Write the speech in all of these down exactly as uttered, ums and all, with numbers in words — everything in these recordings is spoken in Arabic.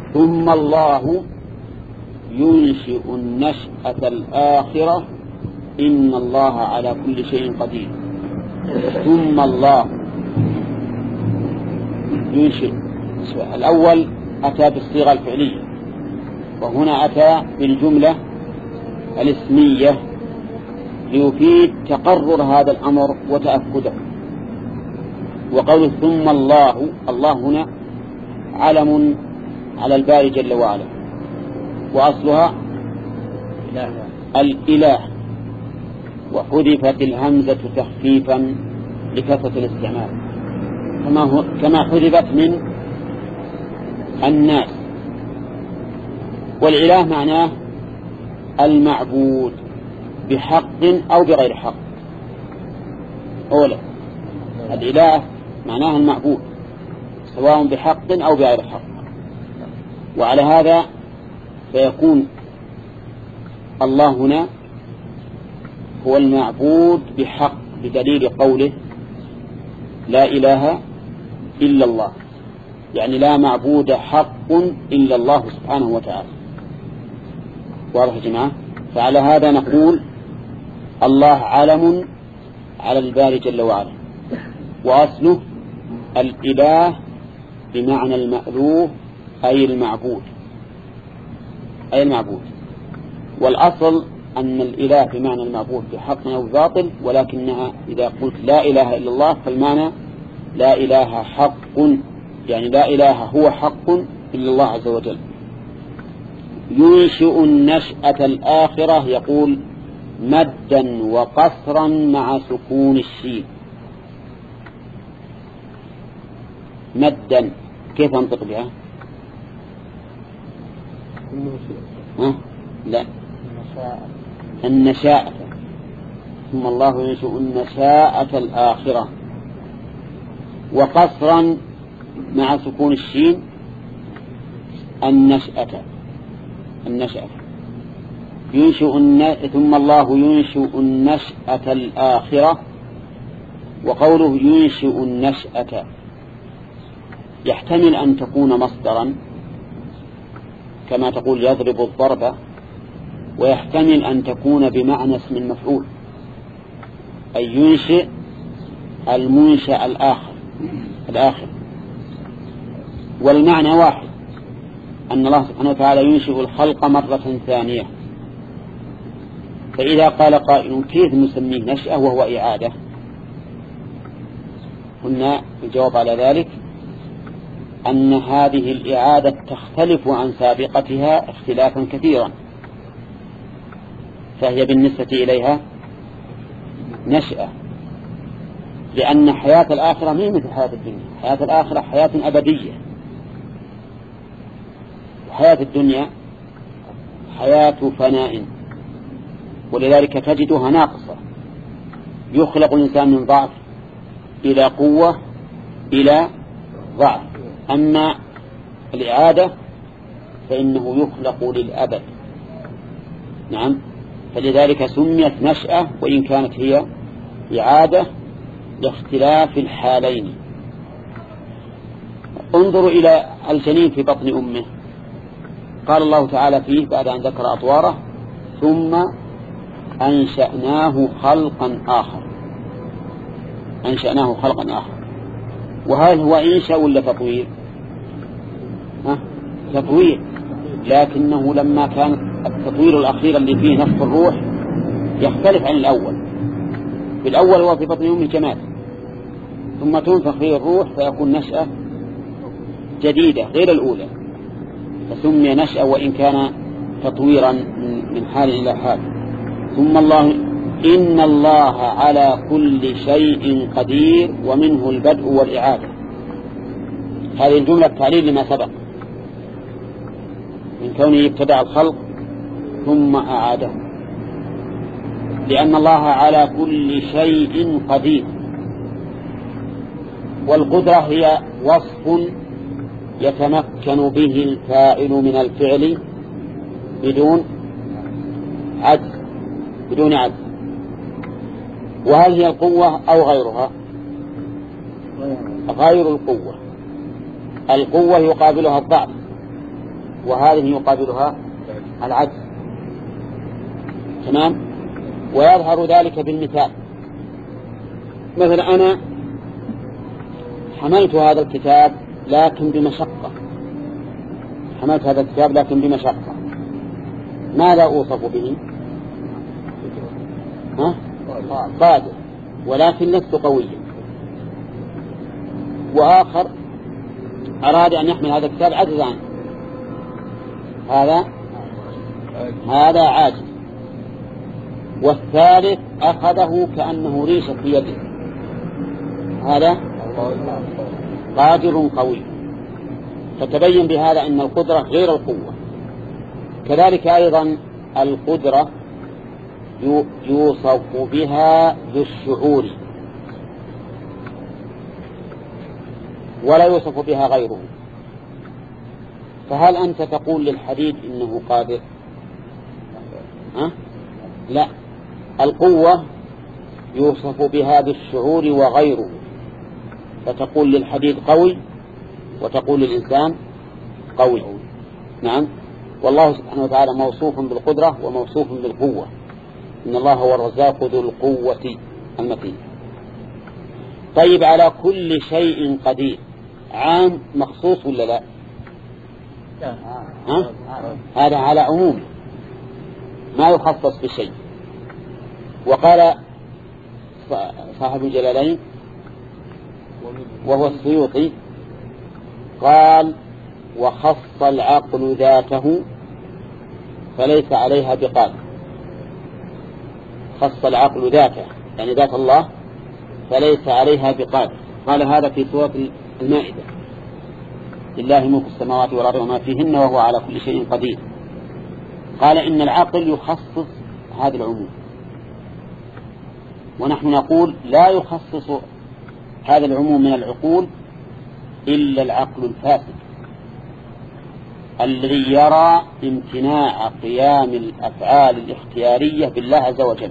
ثم الله ينشئ النشأة الآخرة إن الله على كل شيء قدير. ثم الله ينشئ. الأول أتى بالصيغة الفعلية، وهنا أتى بالجملة الاسمية ليفيد تقرر هذا الأمر وتأكده. وقول ثم الله، الله هنا علم على الباري جل وعلا، وأصلها الإله، وحذفت الهمزة تخفيفا لكثرة الاستعمال، كما, هو كما حذفت من الناس. والإله معناه المعبود بحق أو بغير حق. أولا الإله معناه المعبود سواء بحق أو بغير حق، وعلى هذا فيكون الله هنا هو المعبود بحق بدليل قوله لا إله إلا الله، يعني لا معبود حق إلا الله سبحانه وتعالى. واضح يا جماعة؟ فعلى هذا نقول الله علم على الباري جل وعلا، وأصله الإله بمعنى المألوه أي المعبود أي المعبود والأصل أن الإله بمعنى المعبود بحق أو باطل، ولكنها إذا قلت لا إله إلا الله فالمعنى لا إله حق، يعني لا إله هو حق إلا الله عز وجل. ينشئ النشأة الآخرة، يقول مدا وقصرا مع سكون الشين. مدا كيف أنطق بها؟ ها؟ لا النشاءة. ثم الله ينشئ النشاءة الآخرة. وقصرا مع سكون الشين النشأة النشأة ينشئ الن... ثم الله ينشئ النشأة الآخرة. وقوله ينشئ النشأة يحتمل أن تكون مصدرا كما تقول يضرب الضرب، ويحتمل أن تكون بمعنى اسم المفعول، أي ينشئ المنشأ الآخر الآخر والمعنى واحد، أن الله سبحانه وتعالى ينشئ الخلق مرة ثانية. فإذا قال قائل كيف نسميه نشأة وهو إعادة؟ قلنا الجواب على ذلك أن هذه الإعادة تختلف عن سابقتها اختلافا كثيرا، فهي بالنسبة إليها نشأة، لأن حياة الآخرة مين مثل حياة الدنيا. حياة الآخرة حياة أبدية، وحياة الدنيا حياة فناء، ولذلك تجدها ناقصة. يخلق الإنسان من ضعف إلى قوة إلى ضعف، أما الإعادة فإنه يخلق للأبد. نعم، فلذلك سميت نشأة وإن كانت هي إعادة لاختلاف الحالين. انظروا إلى الجنين في بطن أمه، قال الله تعالى فيه بعد أن ذكر أطواره ثم أنشأناه خلقا آخر. أنشأناه خلقا آخر، وهل هو إنشاء ولا تطوير؟ ها؟ تطوير، لكنه لما كان التطوير الأخير اللي فيه نفخ الروح يختلف عن الأول. في الأول هو في بطن أمه جماد، ثم تنفخ فيه الروح فيكون نشأة جديدة غير الأولى، فسمي نشأة وإن كان تطويرا من حال إلى حال. ثم الله إن الله على كل شيء قدير ومنه البدء والإعادة. هذه الجملة تعليل لما سبق من كونه ابتدأ الخلق ثم أعاده، لأن الله على كل شيء قدير. والقدرة هي وصف يتمكن به الفاعل من الفعل بدون عجز بدون عجز. وهل هي القوة أو غيرها؟ غير القوة. القوة يقابلها الضعف، وهذه يقابلها العجز. تمام. ويظهر ذلك بالمثال. مثلا أنا حملت هذا الكتاب لكن بمشقة، حملت هذا الكتاب لكن بمشقة، ماذا أوصف به؟ ها؟ قادر، ولكن لست قويا. وآخر أراد أن يحمل هذا الكتاب عجزا عنه، هذا هذا عاجز. والثالث أخذه كأنه ريشة في يده، هذا قادر قوي. فتبين بهذا أن القدرة غير القوة. كذلك أيضا القدرة يوصف بها بالشعور ولا يوصف بها غيره. فهل أنت تقول للحديد إنه قادر؟ أه؟ لا، القوة يوصف بها بالشعور وغيره، فتقول للحديد قوي وتقول للإنسان قوي. نعم. والله سبحانه وتعالى موصوف بالقدرة وموصوف بالقوة. إن الله هو الرزاق ذو القوة المتين. طيب، على كل شيء قدير عام مخصوص ولا لا؟ ها؟ هذا على عموم ما يخصص بشيء. وقال صاحب الجلالين وهو السيوطي قال: وخص العقل ذاته فليس عليها بقادر. خص العقل ذاته يعني ذات الله فليس عليها بقادر. قال هذا في سورة المائدة: لله ملك السماوات والأرض وما فيهن وهو على كل شيء قدير. قال إن العقل يخصص هذا العموم، ونحن نقول لا يخصص هذا العموم من العقول إلا العقل الفاسد الذي يرى امتناع قيام الأفعال الاختيارية بالله عز وجل.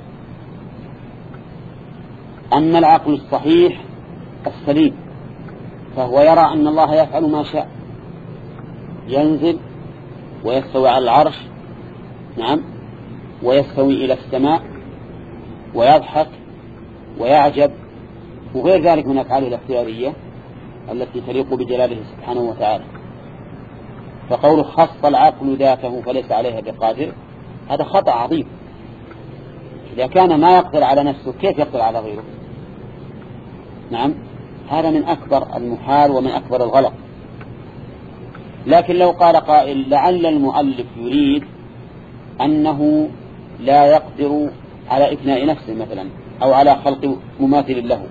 أما العقل الصحيح السليم فهو يرى أن الله يفعل ما شاء، ينزل ويستوي على العرش، نعم، ويستوي إلى السماء ويضحك ويعجب وغير ذلك من أفعاله الاختيارية التي تليق بجلاله سبحانه وتعالى. فقوله خص العقل ذاته فليس عليها بقادر هذا خطأ عظيم. إذا كان ما يقدر على نفسه كيف يقدر على غيره؟ نعم، هذا من أكبر المحال ومن أكبر الغلط. لكن لو قال قائل لعل المؤلف يريد أنه لا يقدر على إفناء نفسه مثلا أو على خلق مماثل له،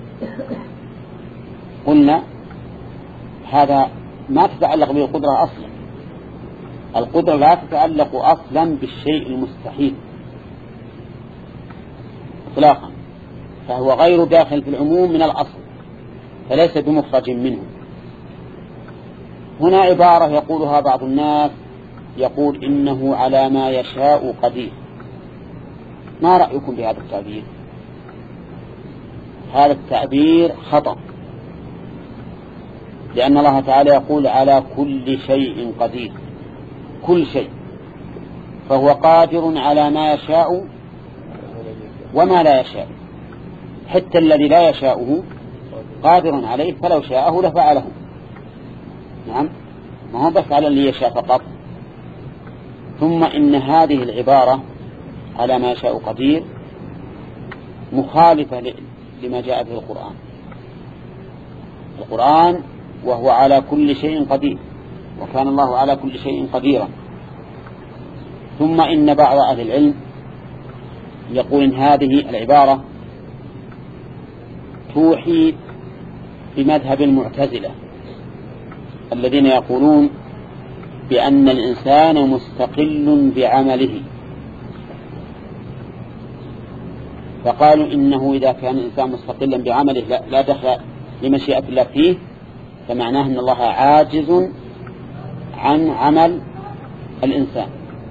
قلنا هذا ما تتعلق به القدرة أصلا. القدرة لا تتعلق أصلا بالشيء المستحيل إطلاقا، فهو غير داخل في العموم من الأصل، فليس بمخرج منه. هنا عبارة يقولها بعض الناس، يقول إنه على ما يشاء قدير. ما رأيكم بهذا التعبير؟ هذا التعبير خطأ، لأن الله تعالى يقول على كل شيء قدير، كل شيء، فهو قادر على ما يشاء وما لا يشاء. حتى الذي لا يشاءه قادر عليه، فلو شاءه لفعله. نعم، ما هو بس على اللي يشاء فقط. ثم إن هذه العبارة على ما يشاء قدير مخالفة لما جاء في القرآن. القرآن وهو على كل شيء قدير، وكان الله على كل شيء قديرا. ثم إن بعض أهل العلم يقول إن هذه العبارة توحي بمذهب المعتزلة الذين يقولون بأن الإنسان مستقل بعمله، فقالوا إنه إذا كان الإنسان مستقلا بعمله لا دخل لمشيئة الله فيه، فمعناه أن الله عاجز عن عمل الإنسان،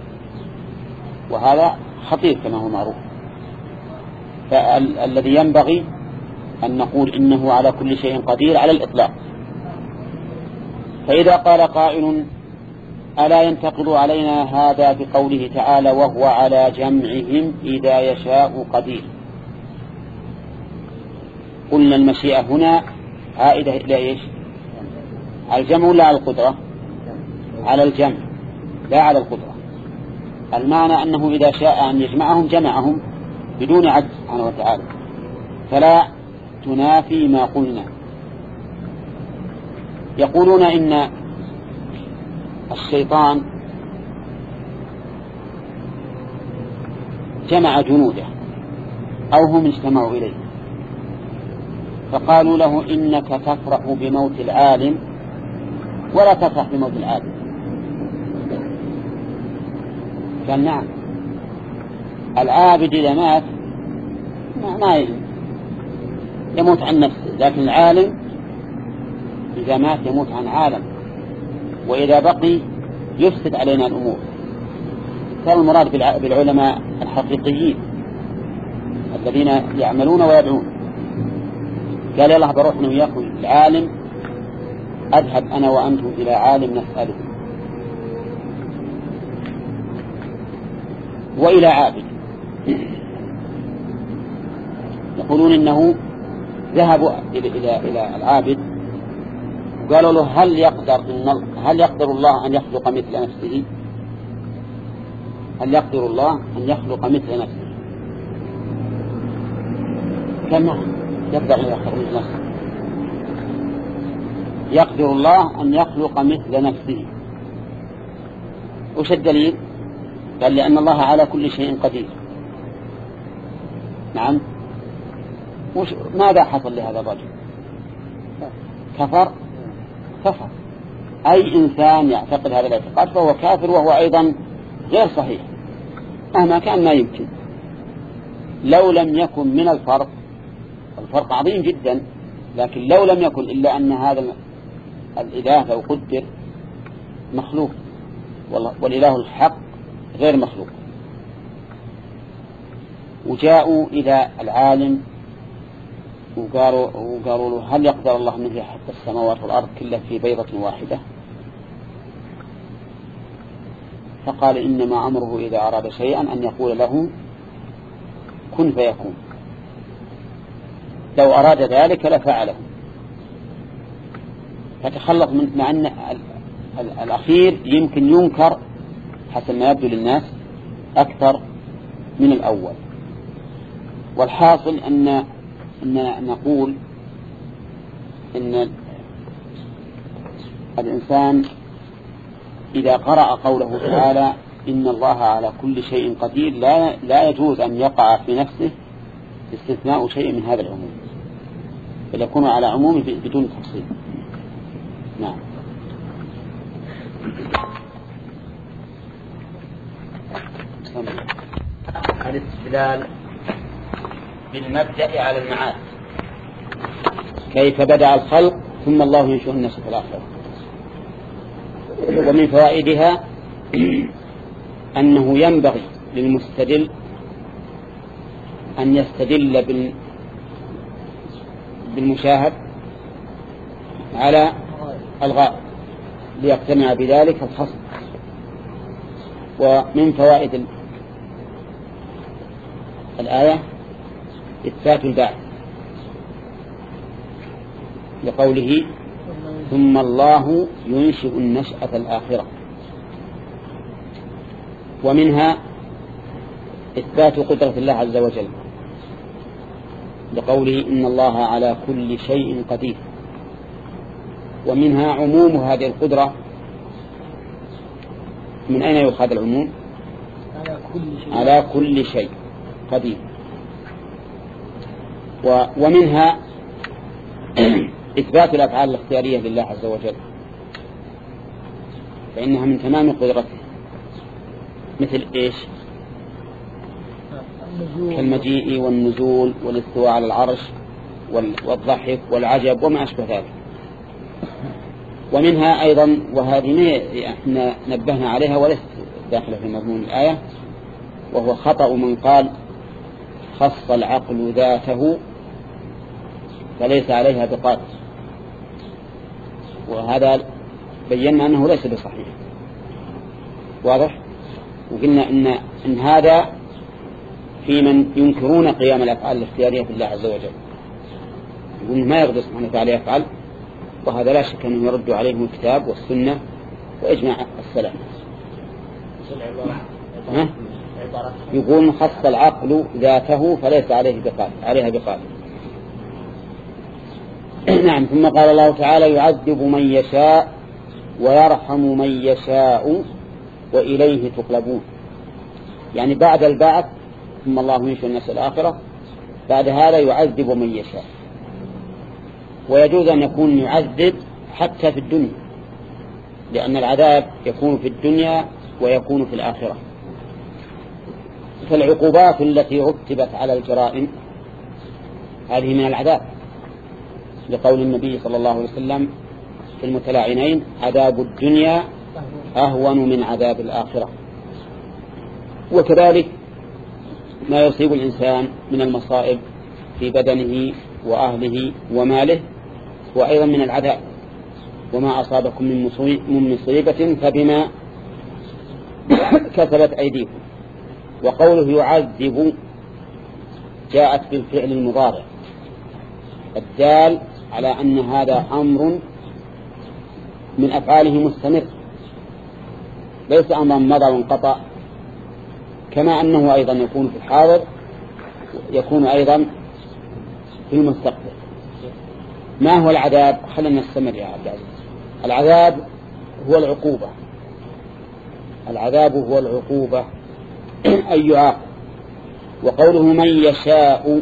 وهذا خطير كما هو معروف. فالذي ينبغي أن نقول إنه على كل شيء قدير على الإطلاق. فإذا قال قائل ألا ينتقض علينا هذا بقوله تعالى وهو على جمعهم إذا يشاء قدير. قلنا المشيئة هنا عائدة إلى إيش؟ على الجمع ولا على القدرة؟ على الجمع لا على القدرة. المعنى أنه إذا شاء أن يجمعهم جمعهم بدون عجز سبحانه وتعالى، فلا تنافي ما قلنا. يقولون إن الشيطان جمع جنوده أو هم اجتمعوا إليه، فقالوا له إنك تفرح بموت العالم ولا تفرح بموت العالم. قال نعم، العابد إذا مات ما يموت عن نفسه، لكن العالم إذا مات يموت عن عالم، وإذا بقي يفسد علينا الأمور. كان المراد بالعلماء الحقيقيين الذين يعملون ويدعون. قال يلا بروح أنا وياكم العالم، أذهب أنا وأنتم إلى عالم نسأله وإلى عابد. يقولون إنه ذهبوا إلى إلى إلى العابد وقالوا له هل يقدر إن هل يقدر الله أن يخلق مثل نفسه؟ هل يقدر الله أن يخلق مثل نفسه؟ قال نعم يقدر أن يخلق مثل نفسه، يقدر الله أن يخلق مثل نفسه. وش الدليل؟ قال لأن الله على كل شيء قدير. نعم. وش ماذا حصل لهذا الرجل؟ كفر كفر. أي إنسان يعتقد هذا الاعتقاد فهو كافر، وهو أيضا غير صحيح مهما كان. ما يمكن لو لم يكن من الفرق، الفرق عظيم جدا، لكن لو لم يكن إلا أن هذا الإله لو قدر مخلوق، والإله الحق غير مخلوق. وجاءوا إلى العالم وقالوا, وقالوا له هل يقدر الله أن يحيي حتى السماوات والأرض كلها في بيضة واحدة؟ فقال إنما أمره إذا أراد شيئا أن يقول له كن فيكون، لو أراد ذلك لفعله. فتخلص من مع أن الأخير يمكن ينكر حسب ما يبدو للناس أكثر من الأول. والحاصل أن أننا نقول إن الإنسان إذا قرأ قوله تعالى إن الله على كل شيء قدير لا, لا يجوز أن يقع في نفسه استثناء شيء من هذا العموم، بل يكون على عمومه بدون تفصيل. نعم. الاستدلال بالمبدأ على المعاد. كيف بدأ الخلق ثم الله ينشئ النشأة الآخرة. ومن فوائدها أنه ينبغي للمستدل أن يستدل بالمشاهد على الغائب ليقتنع بذلك الخصم. ومن فوائد الآية إثبات البعث لقوله ثم الله ينشئ النشأة الآخرة. ومنها إثبات قدرة الله عز وجل لقوله إن الله على كل شيء قدير. ومنها عموم هذه القدرة. من أين يؤخذ العموم؟ على كل شيء, على كل شيء قدير. ومنها إثبات الأفعال الاختيارية لله عز وجل، فإنها من تمام قدرته. مثل إيش؟ كالمجيء والنزول والاستواء على العرش والضحك والعجب وما أشبه ذلك. ومنها أيضا، وهذه احنا نبهنا عليها وليست داخلة في مضمون الآية، وهو خطأ من قال خص العقل ذاته فليس عليها بقادر، وهذا بينا أنه ليس بصحيح، واضح؟ وقلنا إن, إن هذا في من ينكرون قيام الأفعال الاختيارية في الله عز وجل، يقول ما يقدر سبحانه وتعالى يفعل، وهذا لا شك أنه يرد عليهم الكتاب والسنة وإجماع السلام. يقول خص العقل ذاته فليس عليه بقال عليها بقال. نعم. ثم قال الله تعالى يعذب من يشاء ويرحم من يشاء وإليه تقلبون، يعني بعد البعث ثم الله ينشئ الناس الآخرة، بعد هذا يعذب من يشاء. ويجوز أن يكون يعذب حتى في الدنيا، لأن العذاب يكون في الدنيا ويكون في الآخرة. فالعقوبات التي رتبت على الجرائم هذه من العذاب، لقول النبي صلى الله عليه وسلم في المتلاعنين عذاب الدنيا أهون من عذاب الآخرة. وكذلك ما يصيب الإنسان من المصائب في بدنه وأهله وماله وأيضا من العذاب. وما أصابكم من مصيبة فبما كسبت أيديكم. وقوله يعذب جاءت بالفعل المضارع الدال على أن هذا أمر من أفعاله مستمر، ليس أمرا مضى وانقطع، كما أنه أيضا يكون في الحاضر يكون أيضا في المستقبل. ما هو العذاب؟ خلنا نستمر يا عبد العزيز. العذاب هو العقوبة، العذاب هو العقوبة أي يعاقب. وقوله من يشاء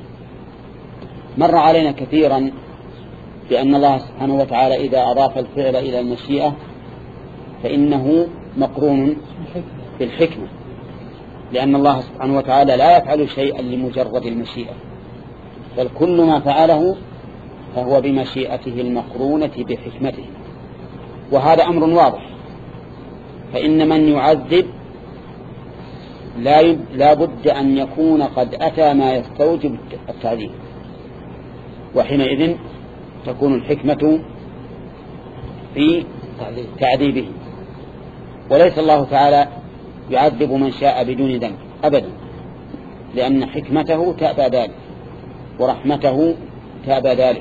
مر علينا كثيرا بأن الله سبحانه وتعالى إذا أضاف الفعل إلى المشيئة فإنه مقرون بالحكمة، لأن الله سبحانه وتعالى لا يفعل شيئا لمجرد المشيئة، بل كل ما فعله فهو بمشيئته المقرونة بحكمته. وهذا أمر واضح. فإن من يعذب لا بد أن يكون قد أتى ما يستوجب التعذيب، وحينئذ تكون الحكمة في تعذيبه. وليس الله تعالى يعذب من شاء بدون ذنب أبدا، لأن حكمته تأبى ذلك ورحمته تأبى ذلك،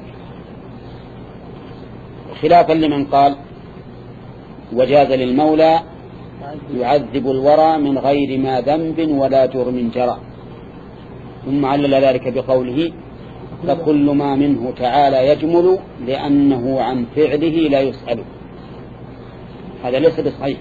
خلافا لمن قال وجاز للمولى يعذب الورى من غير ما ذنب ولا جرم جرى، ثم علل ذلك بقوله فكل ما منه تعالى يجمل لأنه عن فعله لا يسأل. هذا ليس بصحيح،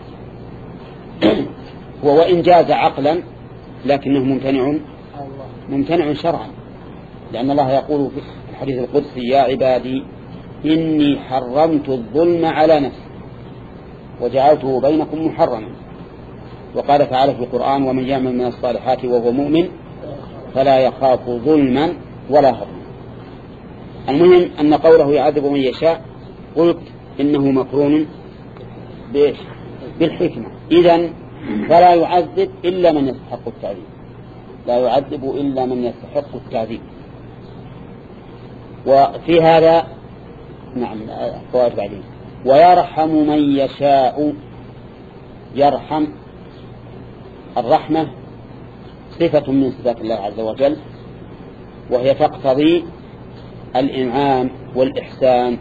هو وإن جاز عقلا لكنه ممتنع ممتنع شرعا، لأن الله يقول في الحديث القدسي يا عبادي إني حرمت الظلم على نفسي وجعلته بينكم محرما. وقال تعالى في القرآن ومن يعمل من الصالحات وهو مؤمن فلا يخاف ظلما ولا هضما. المهم أن قوله يعذب من يشاء قلت إنه مقرون بالحكمة، إذن فلا يعذب إلا من يستحق التعذيب، لا يعذب إلا من يستحق التعذيب. وفي هذا نعم فوائد بعدين. ويرحم من يشاء، يرحم الرحمة صفة من صفات الله عز وجل، وهي تقتضي الإنعام والإحسان،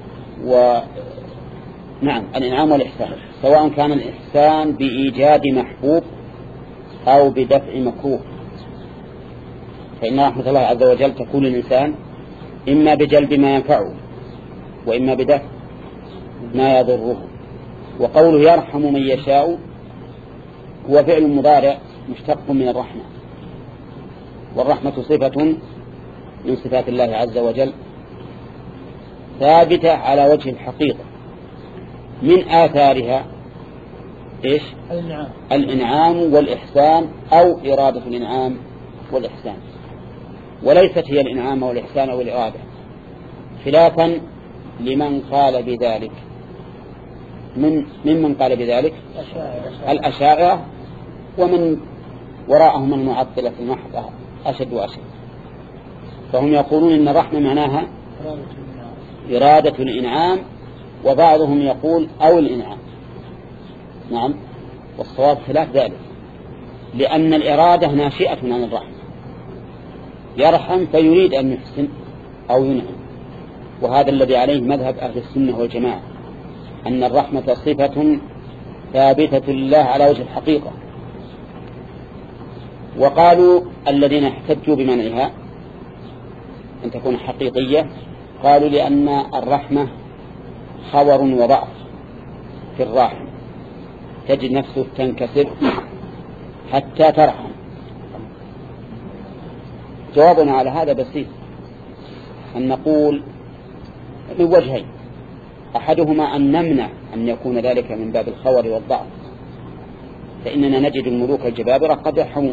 ونعم الإنعام والإحسان، سواء كان الإحسان بإيجاد محبوب أو بدفع مكروه. فإن رحمة الله عز وجل تكون للإنسان إما بجلب ما ينفعه وإما بدفع ما يضره. وقوله يرحم من يشاء هو فعل مضارع مشتق من الرحمة، والرحمة صفة من صفات الله عز وجل ثابتة على وجه الحقيقة، من آثارها إيش؟ الإنعام. الإنعام والإحسان أو إرادة الإنعام والإحسان، وليست هي الإنعام والإحسان أو الإرادة، خلافا لمن قال بذلك. من ممن قال بذلك الأشاعرة، ومن وراءهم المعطلة المحضة أشد وأشد. فهم يقولون إن الرحمة معناها إرادة الإنعام، وبعضهم يقول أو الإنعام. نعم. والصواب خلاف ذلك، لأن الإرادة ناشئة عن الرحمة، يرحم فيريد أن يحسن أو ينعم، وهذا الذي عليه مذهب أهل السنة والجماعة، أن الرحمة صفة ثابتة لله على وجه الحقيقة. وقالوا الذين احتجوا بمنعها أن تكون حقيقية، قالوا لأن الرحمة خور وضعف في الراحم، تجد نفسه تنكسر حتى ترحم. جوابنا على هذا بسيط، أن نقول من وجهين: أحدهما أن نمنع أن يكون ذلك من باب الخور والضعف، فإننا نجد الملوك الجبابرة قد يرحمون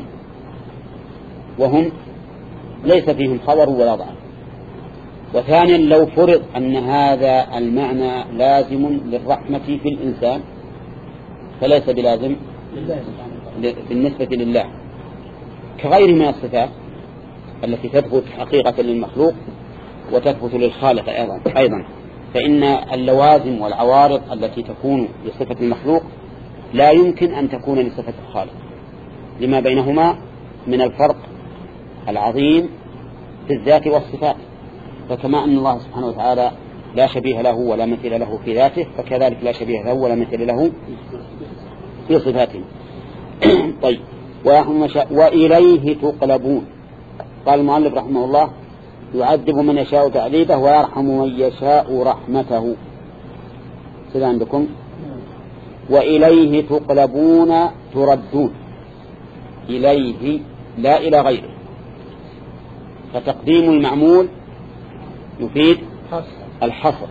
وهم ليس فيهم خور ولا ضعف. وثانيا لو فرض أن هذا المعنى لازم للرحمة في الإنسان فليس بلازم بالنسبة لله، كغير من الصفات التي تثبت حقيقة للمخلوق وتثبت للخالق أيضا, أيضا فإن اللوازم والعوارض التي تكون لصفة المخلوق لا يمكن أن تكون لصفة الخالق، لما بينهما من الفرق العظيم في الذات والصفات. فكما أن الله سبحانه وتعالى لا شبيه له ولا مثل له في ذاته، فكذلك لا شبيه له ولا مثل له في صفاته. طيب، وإليه تقلبون. قال المؤلف رحمه الله: يعذب من يشاء تعذيبه ويرحم من يشاء رحمته. سيدا عندكم: وإليه تقلبون تردون، إليه لا إلى غيره، فتقديم المعمول يفيد الحصر،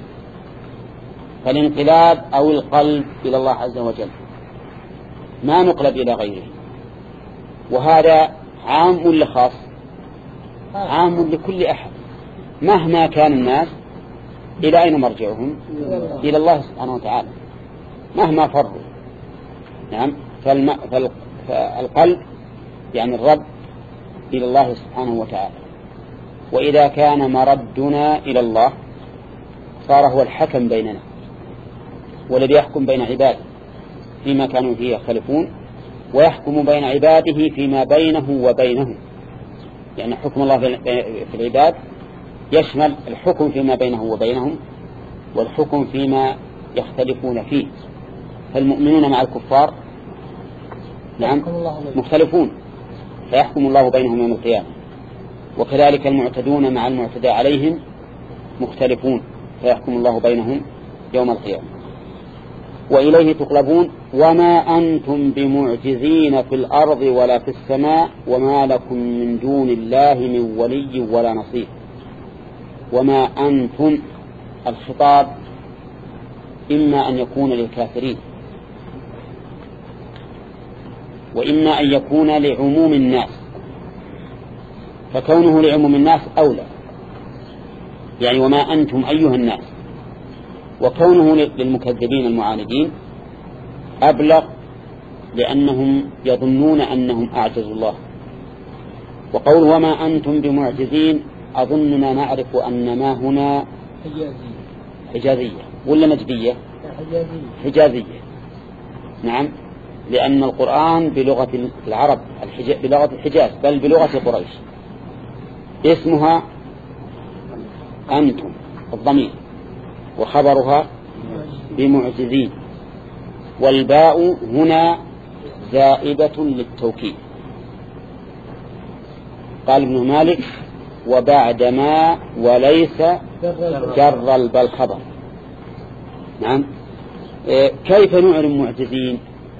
فالانقلاب أو القلب إلى الله عز وجل، ما نقلب إلى غيره. وهذا عام ولا خاص؟ عام لكل أحد مهما كان الناس. إلى أين مرجعهم؟ إلى الله سبحانه وتعالى مهما فروا. نعم، فالم... فال... فالقلب يعني الرب إلى الله سبحانه وتعالى. وإذا كان مردنا إلى الله صار هو الحكم بيننا والذي يحكم بين عباده فيما كانوا فيه يختلفون، ويحكم بين عباده فيما بينه وبينهم. يعني حكم الله في العباد يشمل الحكم فيما بينه وبينهم والحكم فيما يختلفون فيه. فالمؤمنون مع الكفار نعم مختلفون، فيحكم الله بينهم يوم القيامة. وكذلك المعتدون مع المعتدى عليهم مختلفون، فيحكم الله بينهم يوم القيامة. وإليه تقلبون وما أنتم بمعجزين في الأرض ولا في السماء وما لكم من دون الله من ولي ولا نصير. وما أنتم، الخطاب إما أن يكون للكافرين وإما أن يكون لعموم الناس، فكونه لعموم الناس أولى، يعني وما أنتم أيها الناس، وكونه للمكذبين المعاندين أبلغ، لأنهم يظنون أنهم أعجزوا الله. وقول وما أنتم بمعجزين أظننا نعرف أن ما هنا حجازية ولا نجدية؟ حجازية. نعم، لأن القرآن بلغة العرب بلغة الحجاز بل بلغة قريش اسمها أنتم الضمير، وخبرها بمعجزين، والباء هنا زائدة للتوكيد. قال ابن مالك وبعدما وليس جر البال خبر. نعم، كيف نعلم معجزين؟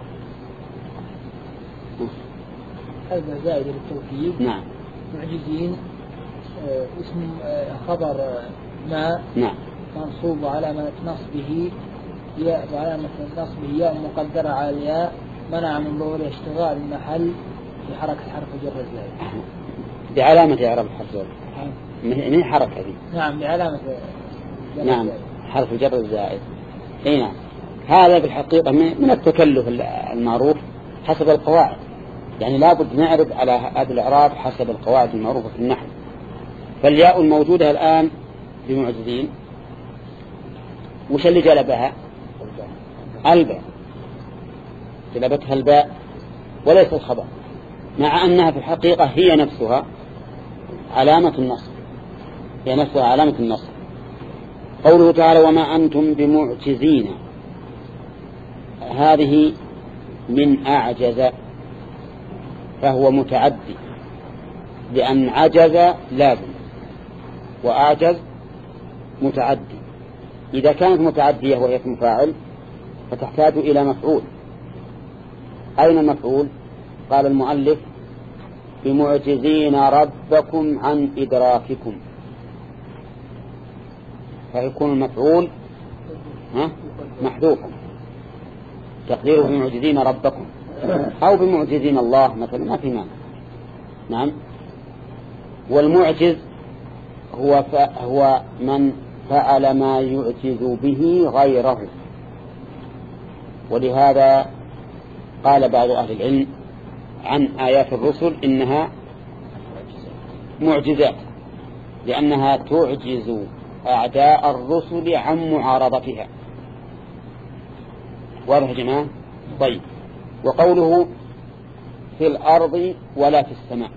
هذا زائد للتوكيد. نعم، معجزين اسم خبر ما نعم منصوب وعلامة نصبه ياء، وعلامة نصبه ياء مقدرة على الياء منع من ظهور اشتغال المحل بحركة حرف الجر الزائد. بعلامة إعراب الحرف الجر من حركة دي. نعم، بعلامة نعم حرف الجر الزائد. اي نعم، هذا بالحقيقة من التكلف المعروف حسب القواعد، يعني لابد نعرض على هذا الإعراب حسب القواعد المعروفة في النحو. فالياء الموجودة الآن بمعجزين وش اللي جلبها؟ الباء. سلبتها الباء وليس الخبر، مع أنها في الحقيقة هي نفسها علامة النصب، هي نفسها علامة النصب. قوله تعالى وما أنتم بمعجزين، هذه من أعجز، فهو متعدي، لأن عجز لازم وأعجز متعدي. إذا كانت متعدية وهي اسم فاعل فتحتاج إلى مفعول. أين المفعول؟ قال المؤلف بمعجزين ربكم عن إدراككم، فيكون المفعول محذوفا، تقديره بمعجزين ربكم أو بمعجزين الله مثلا، ما في معنى. نعم. والمعجز هو هو من فعل ما يعجز به غيره، ولهذا قال بعض أهل العلم عن آيات الرسل إنها معجزات، لأنها تعجز أعداء الرسل عن معارضتها. واضح يا جماعة؟ طيب. وقوله في الأرض ولا في السماء،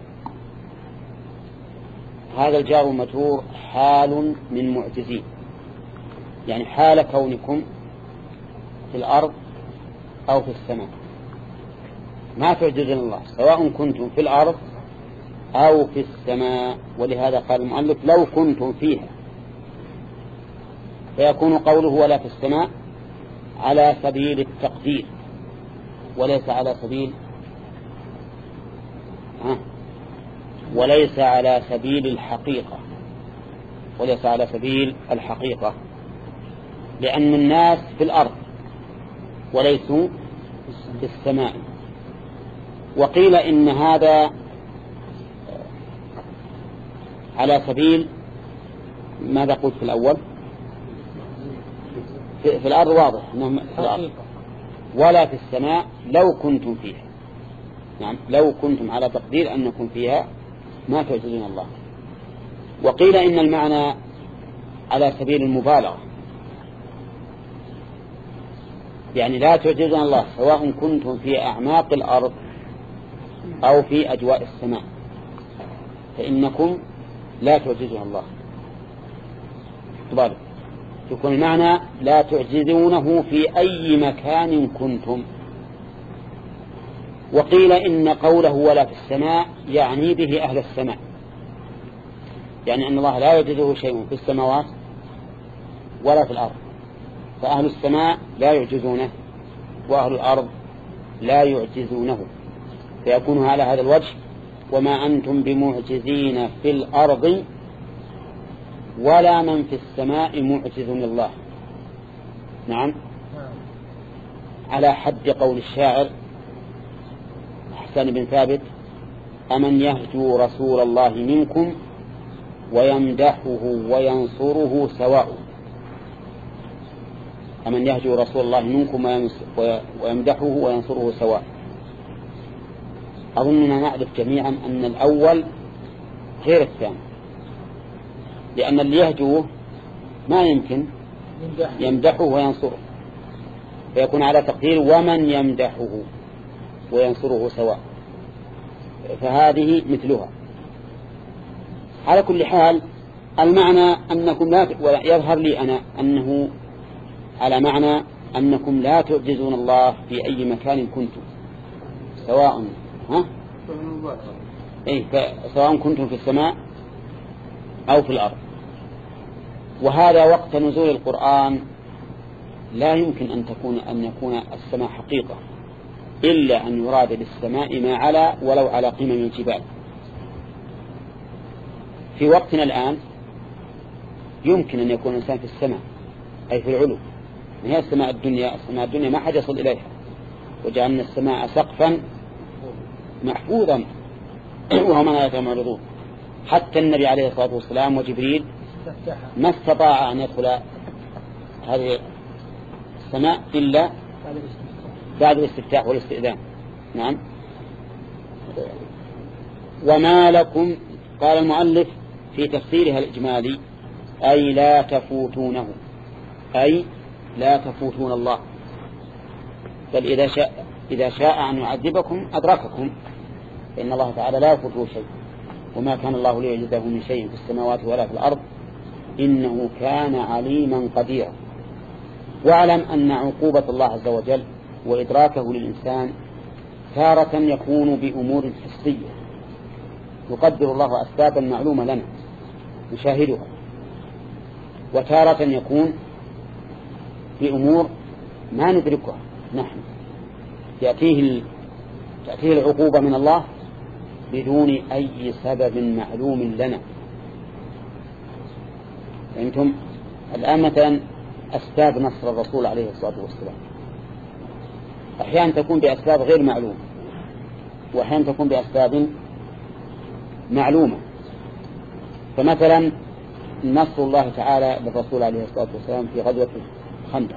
هذا الجار والمجرور حال من معجزين، يعني حال كونكم في الأرض أو في السماء ما تعجزون الله، سواء كنتم في الأرض أو في السماء. ولهذا قال المؤلف لو كنتم فيها، فيكون قوله ولا في السماء على سبيل التقدير وليس على سبيل ها وليس على سبيل الحقيقة وليس على سبيل الحقيقة لأن الناس في الأرض وليسوا في السماء. وقيل إن هذا على سبيل ماذا قلت في الأول؟ في, في الأرض واضح أنهم في الأرض، ولا في السماء لو كنتم فيها. نعم، لو كنتم على تقدير أنكم فيها ما تعجزون الله. وقيل إن المعنى على سبيل المبالغة، يعني لا تعجزون الله سواء كنتم في أعماق الأرض أو في أجواء السماء، فإنكم لا تعجزون الله. تبالغ، يكون المعنى لا تعجزونه في أي مكان كنتم. وقيل إن قوله ولا في السماء يعني به أهل السماء، يعني أن الله لا يعجزه شيء في السماوات ولا في الأرض، فأهل السماء لا يعجزونه وأهل الأرض لا يعجزونه، فيكون على هذا الوجه وما أنتم بمعجزين في الأرض ولا من في السماء معجز الله. نعم، على حد قول الشاعر حسان بن ثابت أمن يهجو رسول الله منكم ويمدحه وينصره سواء. أمن يهجو رسول الله منكم ويمدحه وينصره سواء. أظننا نعرف جميعا أن الأول غير الثاني، لأن اللي يهجوه ما يمكن يمدحه وينصره، فيكون على تقدير ومن يمدحه وينصره سواء، فهذه مثلها. على كل حال المعنى أنكم لا، ويظهر لي أنا أنه على معنى أنكم لا تعجزون الله في أي مكان كنتم، سواء ها إيه سواء كنتم في السماء أو في الأرض. وهذا وقت نزول القرآن لا يمكن أن تكون أن يكون السماء حقيقة إلا أن يراد بالسماء ما على ولو على قمم الجبال. في وقتنا الآن يمكن أن يكون الإنسان في السماء أي في العلو، ما هي السماء الدنيا، السماء الدنيا ما حد يصل إليها، وجعلنا السماء سقفا محفوظا وهم ملائكة معرضون. حتى النبي عليه الصلاة والسلام وجبريل ما استطاع أن يدخل هذه السماء إلا بعد الاستفتاح والاستئذان. نعم. وما لكم، قال المؤلف في تفسيرها الإجمالي أي لا تفوتونه، أي لا تفوتون الله، بل إذا شاء إذا شاء أن يعذبكم أدرككم، فإن الله تعالى لا يفوته شيء، وما كان الله ليعجزه من شيء في السماوات ولا في الأرض إنه كان عليما قديرا. واعلم أن عقوبة الله عز وجل وإدراكه للإنسان تارة يكون بأمور حسية يقدر الله أسبابا معلومة لنا نشاهدها، وتارة يكون بأمور ما ندركها نحن، يأتيه تأتيه العقوبة من الله بدون أي سبب معلوم لنا. أنتم الآن مثلا أسباب نصر الرسول عليه الصلاة والسلام أحيانا تكون بأسباب غير معلومة، وأحيانا تكون بأسباب معلومة. فمثلا نصر الله تعالى للرسول عليه الصلاة والسلام في غزوة خندق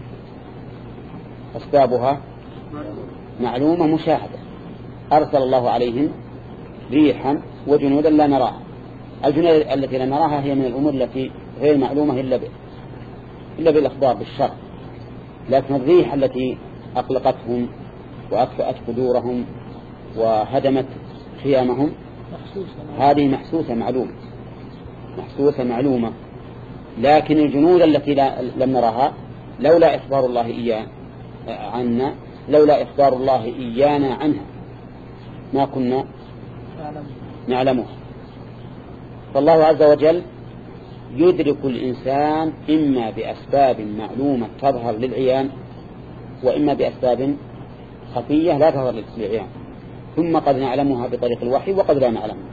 أسبابها معلومة مشاهدة، أرسل الله عليهم ريحا وجنودا لا نراها. الجنود التي لا نراها هي من الأمور التي غير معلومة إلا إلا بالإخبار بالشر، لكن الريح التي أقلقتهم وأكفأت قدورهم وهدمت خيامهم هذه محسوسة معلومة محسوسة معلومة. لكن الجنود التي لم نراها لولا إخبار الله إيانا عنا لولا إخبار الله إيانا عنها ما كنا نعلمها. فالله عز وجل يدرك الإنسان إما بأسباب معلومة تظهر للعيان، وإما بأسباب خفية لا تظهر للعيان، ثم قد نعلمها بطريق الوحي وقد لا نعلمها.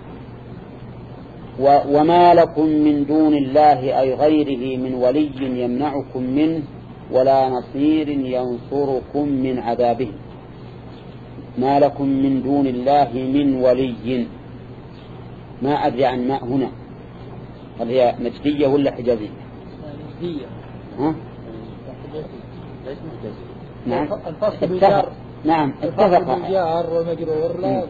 وما لكم من دون الله أي غيره من ولي يمنعكم منه ولا نصير ينصركم من عذابه. ما لكم من دون الله من ولي، ما أدري عن ماء هنا، هل هي نجدية ولا حجازية؟ نجدية. ها؟ نعم. الفصل بالجار. نعم اتفق. بالجار والمجرور لا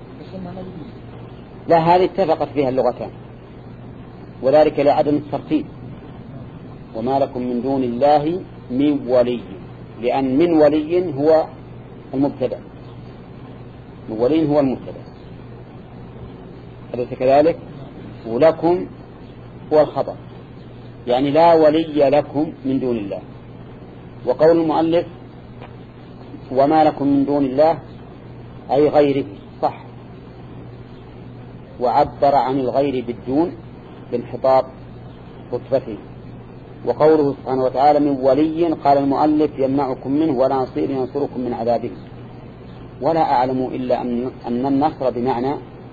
لا هذه اتفقت فيها اللغتان، وذلك لعدم الترتيب. وما لكم من دون الله من ولي، لأن من ولي هو المبتدأ، من ولي هو المبتدأ، أليس كذلك؟ ولكم هو الخبر، يعني لا ولي لكم من دون الله. وقول المؤلف وما لكم من دون الله أي غيره صح، وعبر عن الغير بالدون بانحطاط رتبته. وقوله سبحانه وتعالى من ولي قال المؤلف يمنعكم منه ولا نصير ينصركم من عذابه. ولا أعلم إلا أن النصر بمعنى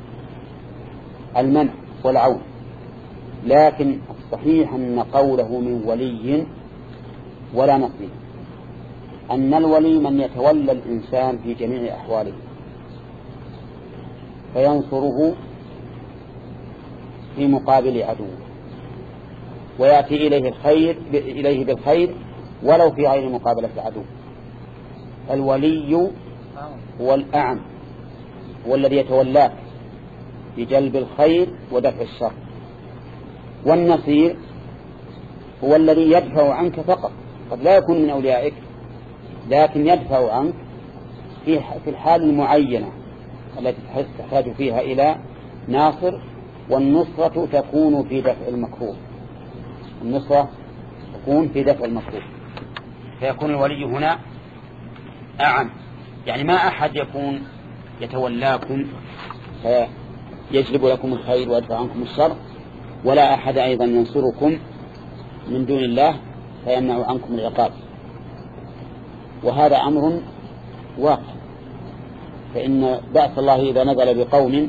المنع والعون، لكن الصحيح أن قوله من ولي ولا نصير، أن الولي من يتولى الإنسان في جميع أحواله فينصره في مقابل عدوه، ويأتي إليه الخير إليه بالخير ولو في غير مقابلة العدو. الولي هو الأعم، هو الذي يتولاك بجلب الخير ودفع الشر. والنصير هو الذي يدفع عنك فقط، قد لا يكون من أوليائك لكن يدفع عنك في الحال المعينة التي تحتاج فيها إلى ناصر. والنصرة تكون في دفع المكروه، النصرة تكون في دفع المكروه، فيكون الولي هنا أعم، يعني ما أحد يكون يتولاكم فيجلب لكم الخير ويدفع عنكم الشر، ولا أحد أيضا ينصركم من دون الله فيمنع عنكم العقاب. وهذا أمر واقع، فإن بأس الله إذا نزل بقوم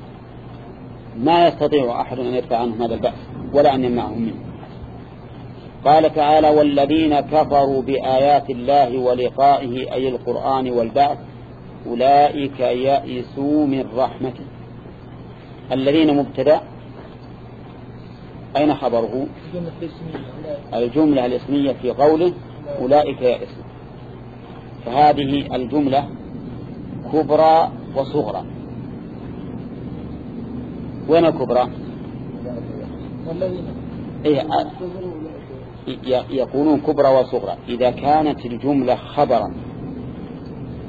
ما يستطيع أحد أن يدفع عنهم هذا البأس ولا أن يمنعهم منه. قال تعالى والذين كفروا بآيات الله ولقائه أي القرآن والبعث أولئك يئسوا من رحمته. الذين مبتدأ، أين خبره؟ الجملة الاسمية في قوله أولئك يئسوا، فهذه الجملة كبرى وصغرى. وين الكبرى؟ يقولون كبرى وصغرى إذا كانت الجملة خبرا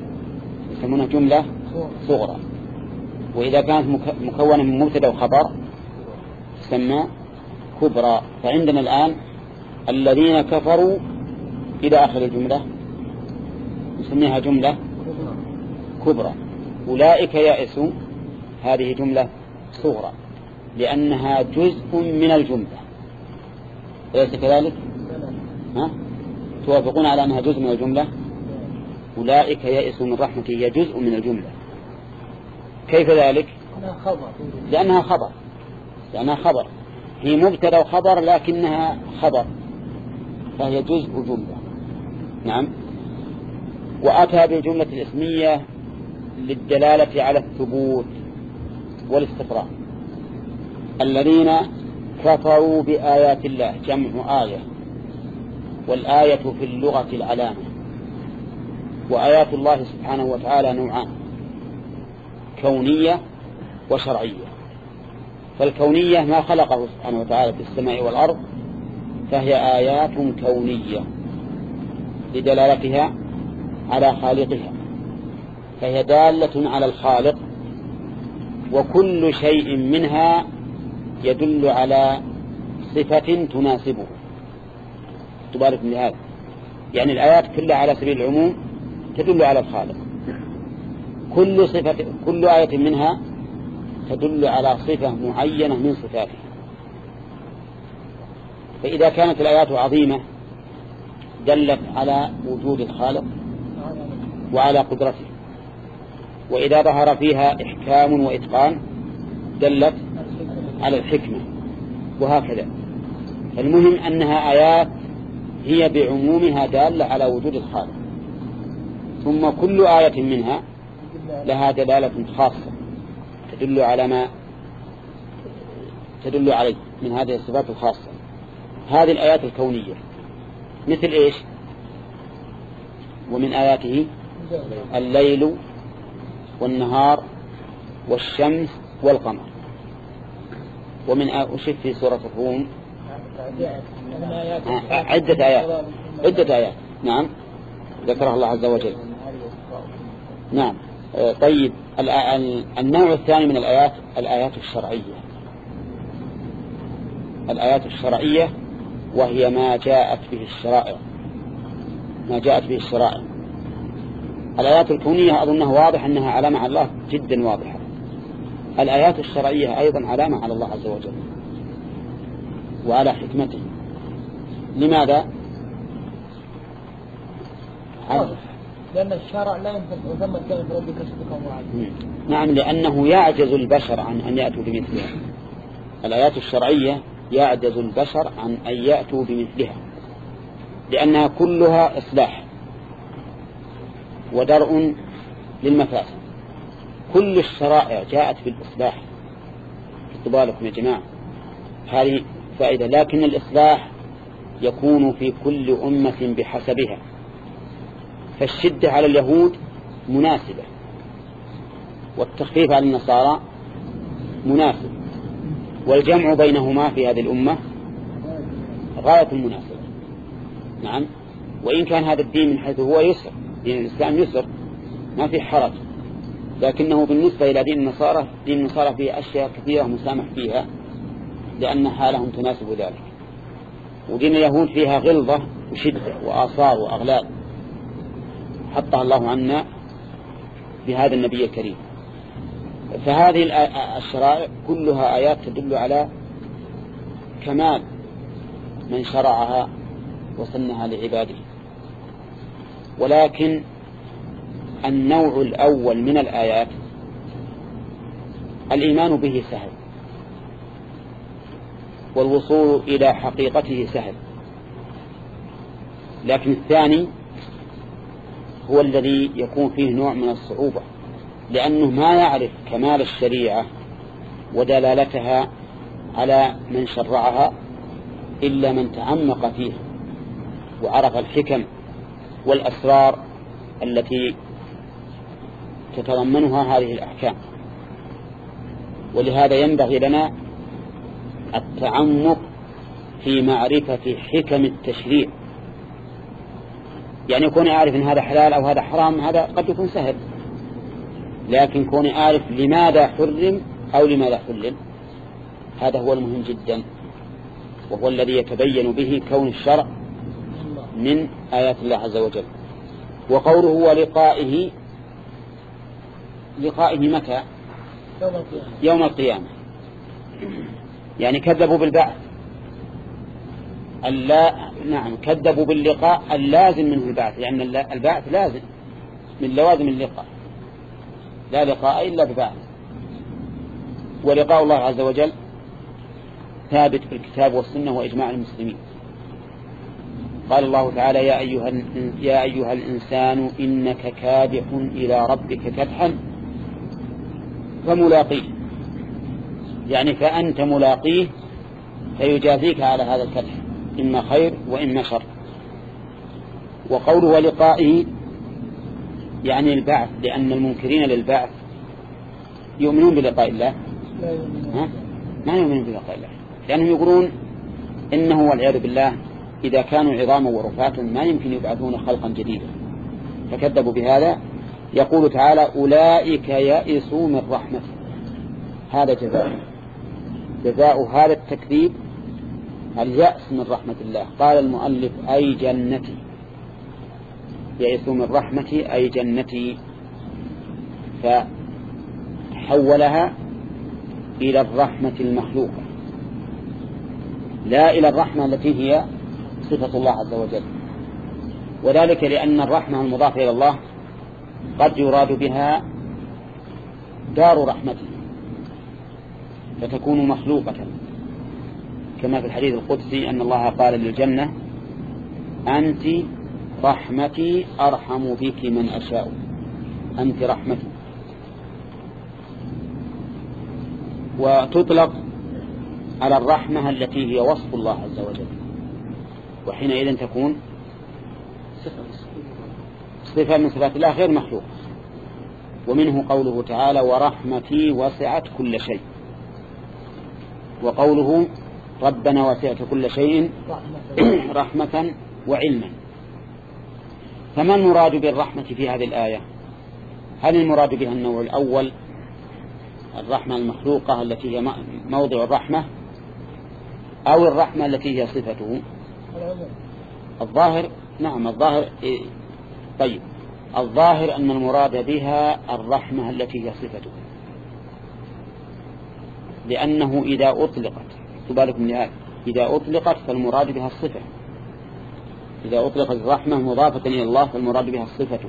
يسمونها جملة صغرى. وإذا كانت مكونة من مبتدأ وخبر تسمى كبرى. فعندنا الآن الذين كفروا إلى آخر الجملة نسميها جملة كبرى. أولئك يائسوا هذه جملة صغرى لأنها جزء من الجملة، أليس كذلك؟ ها؟ توافقون على أنها جزء من الجملة؟ أولئك يائسوا من رحمته هي جزء من الجملة. كيف ذلك؟ لأنها خبر، لأنها خبر، هي مبتدأ وخبر لكنها خبر، فهي جزء جملة. نعم. وأتى بالجملة الاسمية للدلالة على الثبوت والاستقرار. الذين كفروا بآيات الله جمع آية، والآية في اللغة العلامة. وآيات الله سبحانه وتعالى نوعان، كونية وشرعية. فالكونية ما خلقه سبحانه وتعالى في السماء والأرض فهي آيات كونية لدلالتها على خالقها، فهي دالة على الخالق، وكل شيء منها يدل على صفة تناسبه. تبارك من هذا، يعني الآيات كلها على سبيل العموم تدل على الخالق، كل صفة كل آية منها تدل على صفة معينة من صفاته. فإذا كانت الآيات عظيمة دلت على وجود الخالق وعلى قدرته، وإذا ظهر فيها إحكام وإتقان دلت على الحكمة، وهكذا. فالمهم أنها آيات هي بعمومها دالة على وجود الخالق، ثم كل آية منها لها دلالة خاصة تدل على ما تدل عليه من هذه الصفات الخاصة. هذه الآيات الكونية مثل إيش؟ ومن آياته الليل والنهار والشمس والقمر. ومن أشف في سورة الروم عدة آيات عدة آيات نعم ذكرها الله عز وجل. نعم. طيب، النوع الثاني من الآيات الآيات الشرعية. الآيات الشرعية وهي ما جاءت به الشرائع ما جاءت به الشرائع. الآيات الكونية أظنه واضح أنها علامة على الله جدا واضحة. الآيات الشرعية أيضا علامة على الله عز وجل وعلى حكمته. لماذا؟ لأن الشرع لا ينفذ وثم كلمة ربك سبحانه وتعالى. نعم، لأنه يعجز البشر عن أن يأتوا بمثلها. الآيات الشرعية يعجز البشر عن أن يأتوا بمثلها، لأنها كلها إصلاح ودرء للمفاسد. كل الشرائع جاءت في الإصلاح. خذوا بالكم يا جماعة، هذه فائدة. لكن الإصلاح يكون في كل أمة بحسبها. فالشدة على اليهود مناسبة، والتخفيف على النصارى مناسب، والجمع بينهما في هذه الأمة غاية المناسبة. نعم. وإن كان هذا الدين من حيث هو يسر، دين الإسلام يسر ما في حرج، لكنه بالنسبة إلى دين النصارى دين النصارى فيه أشياء كثيرة مسامح فيها لأن حالهم تناسب ذلك. ودين اليهود فيها غلظة وشدة وآثار وأغلال حطها الله عنا بهذا النبي الكريم. فهذه الشرائع كلها آيات تدل على كمال من شرعها وسنها لعباده. ولكن النوع الأول من الآيات الإيمان به سهل، والوصول إلى حقيقته سهل. لكن الثاني هو الذي يكون فيه نوع من الصعوبة، لأنه ما يعرف كمال الشريعة ودلالتها على من شرعها إلا من تعمق فيها وعرف الحكم والأسرار التي تتضمنها هذه الأحكام. ولهذا ينبغي لنا التعمق في معرفة حكم التشريع. يعني يكون يعرف أن هذا حلال أو هذا حرام، هذا قد يكون سهل، لكن كوني أعرف لماذا حرم أو لماذا حلل هذا هو المهم جدا، وهو الذي يتبين به كون الشرع من آيات الله عز وجل. وقوله ولقائه، لقائه متى؟ يوم القيامة. يوم القيامة، يعني كذبوا بالبعث اللا نعم كذبوا باللقاء اللازم منه البعث، لأن البعث لازم من لوازم اللقاء، لا لقاء إلا ببعث. ولقاء الله عز وجل ثابت في الكتاب والسنة وإجماع المسلمين. قال الله تعالى يا أيها, يا أيها الإنسان إنك كادح إلى ربك كدحا فملاقيه، يعني فأنت ملاقيه فيجازيك على هذا الكدح إما خير وإما شر. وقوله ولقائه يعني البعث، لأن المنكرين للبعث يؤمنون بلقاء الله؟ ها؟ ما يؤمنون بلقاء الله، لأنهم يقولون إنه والعياذ بالله إذا كانوا عظاما ورفاتا ما يمكن يبعثون خلقا جديدا، فكذبوا بهذا. يقول تعالى أولئك يئسوا من رحمته، هذا جزاء جزاء هذا التكذيب اليأس من رحمة الله. قال المؤلف أي جنتي، يئسوا من رحمتي أي جنتي، فحولها إلى الرحمة المخلوقة لا إلى الرحمة التي هي صفة الله عز وجل. وذلك لأن الرحمة المضافة إلى الله قد يراد بها دار رحمته فتكون مخلوقة، كما في الحديث القدسي أن الله قال للجنة أنت رحمتي أرحم بك من أشاء، أنت رحمتي. وتطلق على الرحمة التي هي وصف الله عز وجل، وحينئذ تكون صفة من صفات الله غير مخلوق. ومنه قوله تعالى ورحمتي وسعت كل شيء، وقوله ربنا وسعت كل شيء رحمة وعلما. فما المراد بالرحمة في هذه الآية؟ هل المراد بها النوع الأول الرحمة المخلوقة التي هي موضع الرحمة، أو الرحمة التي هي صفته؟ الظاهر نعم الظاهر إيه؟ طيب الظاهر أن المراد بها الرحمة التي هي صفته، لأنه إذا أطلقت تبالك من هذا إذا أطلقت فالمراد بها الصفة، إذا أطلقت الرحمة مضافة إلى الله فالمراد بها الصفة.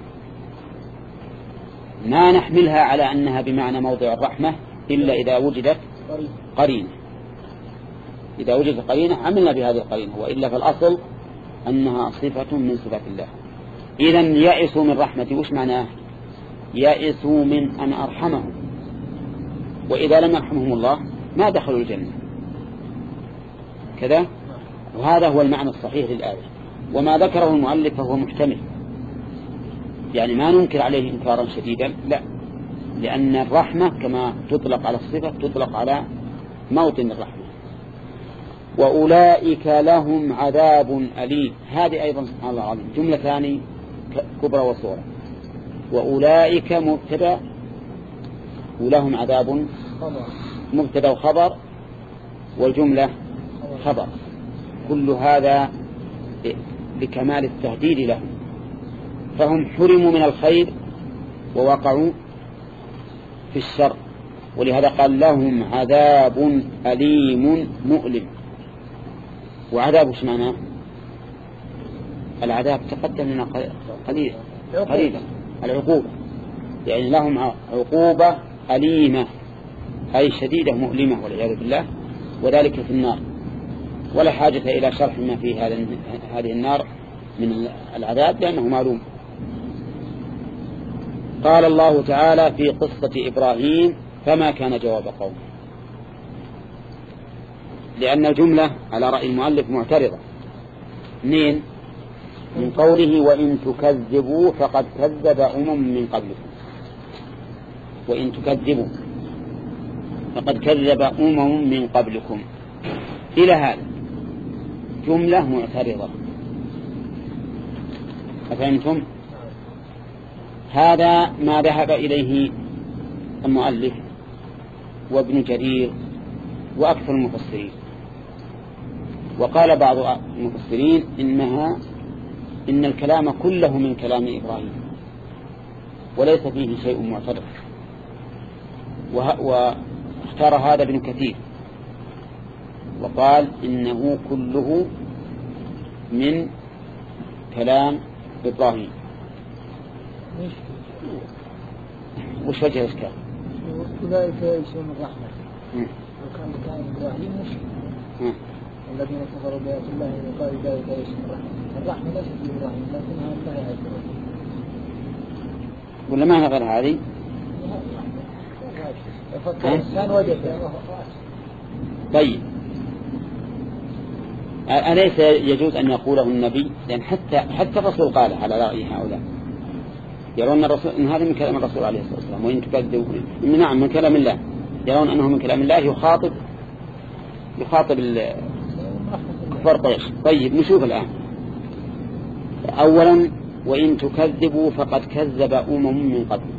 ما نحملها على أنها بمعنى موضع الرحمة إلا إذا وجدت قرينة، إذا وجدت قرينة عملنا بهذه القرينة، وإلا فالأصل أنها صفة من صفات الله. إذن يئسوا من رحمتي، وش معناه؟ يئسوا من أن أرحمهم، وإذا لم يرحمهم الله ما دخلوا الجنة كذا. وهذا هو المعنى الصحيح للآية، وما ذكره المؤلف فهو محتمل، يعني ما ننكر عليه إنكارا شديدا، لا، لأن الرحمة كما تطلق على الصفة تطلق على موطن الرحمة. وأولئك لهم عذاب أليم، هذه أيضا سبحان الله العظيم جملة ثانية كبرى وصورة. وأولئك مبتدا ولهم عذاب مبتدا وخبر، والجملة خبر، كل هذا بكمال التهديد لهم، فهم حرموا من الخير ووقعوا في الشر، ولهذا قال لهم عذاب أليم مؤلم. وعذاب وش معناه؟ العذاب تقدم لنا قليلا قليلا العقوبة، يعني لهم عقوبة أليمة أي شديدة مؤلمة والعياذ بالله، وذلك في النار، ولا حاجة إلى شرح ما في هذه النار من العذاب لأنه معلوم. قال الله تعالى في قصة إبراهيم فما كان جواب قومه، لأن الجملة على رأي المؤلف معترضة. اثنين، من قوله وإن تكذبوا فقد كذب أمم من قبلكم، وإن تكذبوا فقد كذب أمم من قبلكم، إلى هذا جملة معترضة. أفهمتم؟ هذا ما ذهب إليه المؤلف وابن جرير وأكثر المفسرين. وقال بعض المفسرين إنها إن الكلام كله من كلام إبراهيم وليس فيه شيء معترض، واختار هذا ابن كثير وقال إنه كله من كلام إبراهيم. وش وجه الإشكال؟ أولئك يئسون من رحمة وكان كان إبراهيم مشرك الذين كفروا بآيات الله وقالوا أولئك يئسون من رحمة. الرحمة ليست بإبراهيم لكنها الله عز وجل. ولا ما غير هذه؟ الإنسان وجد. طيب أليس يجوز أن يقوله النبي؟ لأن حتى حتى الرسول قال على رأي هؤلاء يرون الرسول إن هذا من كلام الرسول عليه الصلاة والسلام، وإن تكذبوا نعم من كلام الله، يرون أنه من كلام الله يخاطب يخاطب الكفار قريش. طيب نشوف الآن. أولا وإن تكذبوا فقد كذب أمم من قبل.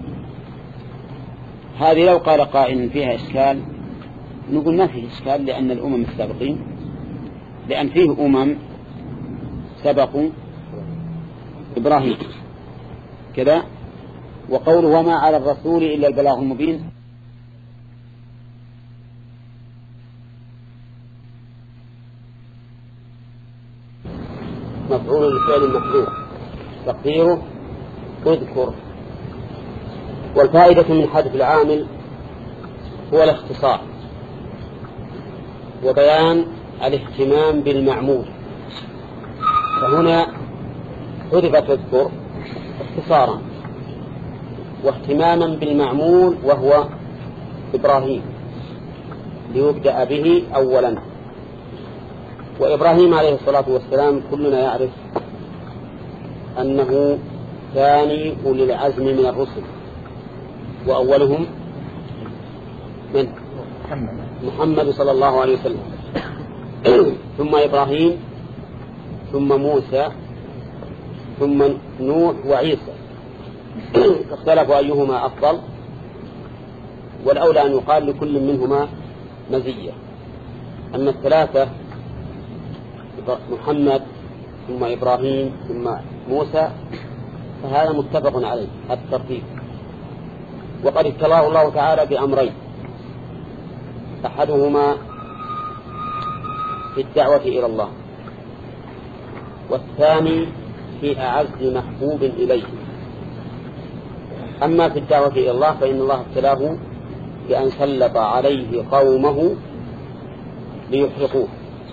هذه لو قال قائل فيها إشكال نقول ما فيه إشكال، لأن الأمم السابقين لأن فيه أمم سبقوا إبراهيم كذا. وقوله وما على الرسول إلا البلاغ المبين مفعول لفعل محذوف تقديره اذكر. والفائدة من حذف العامل هو الاختصار وبيان الاهتمام بالمعمول، فهنا حذفت اذكر اختصارا واهتماما بالمعمول وهو إبراهيم ليبدأ به أولا. وإبراهيم عليه الصلاة والسلام كلنا يعرف أنه ثاني أولي العزم من الرسل، وأولهم من محمد صلى الله عليه وسلم ثم إبراهيم ثم موسى ثم نوح وعيسى. اختلفوا أيهما أفضل، والأولى أن يقال لكل منهما مزية. أما الثلاثة محمد ثم إبراهيم ثم موسى فهذا متفق عليه الترتيب. وقد ابتلاه الله تعالى بأمرين، أحدهما في الدعوة إلى الله، والثاني في أعز محبوب إليه. أما في الدعوة إلى الله فإن الله ابتلاه بأن سلط عليه قومه ليحرقوه،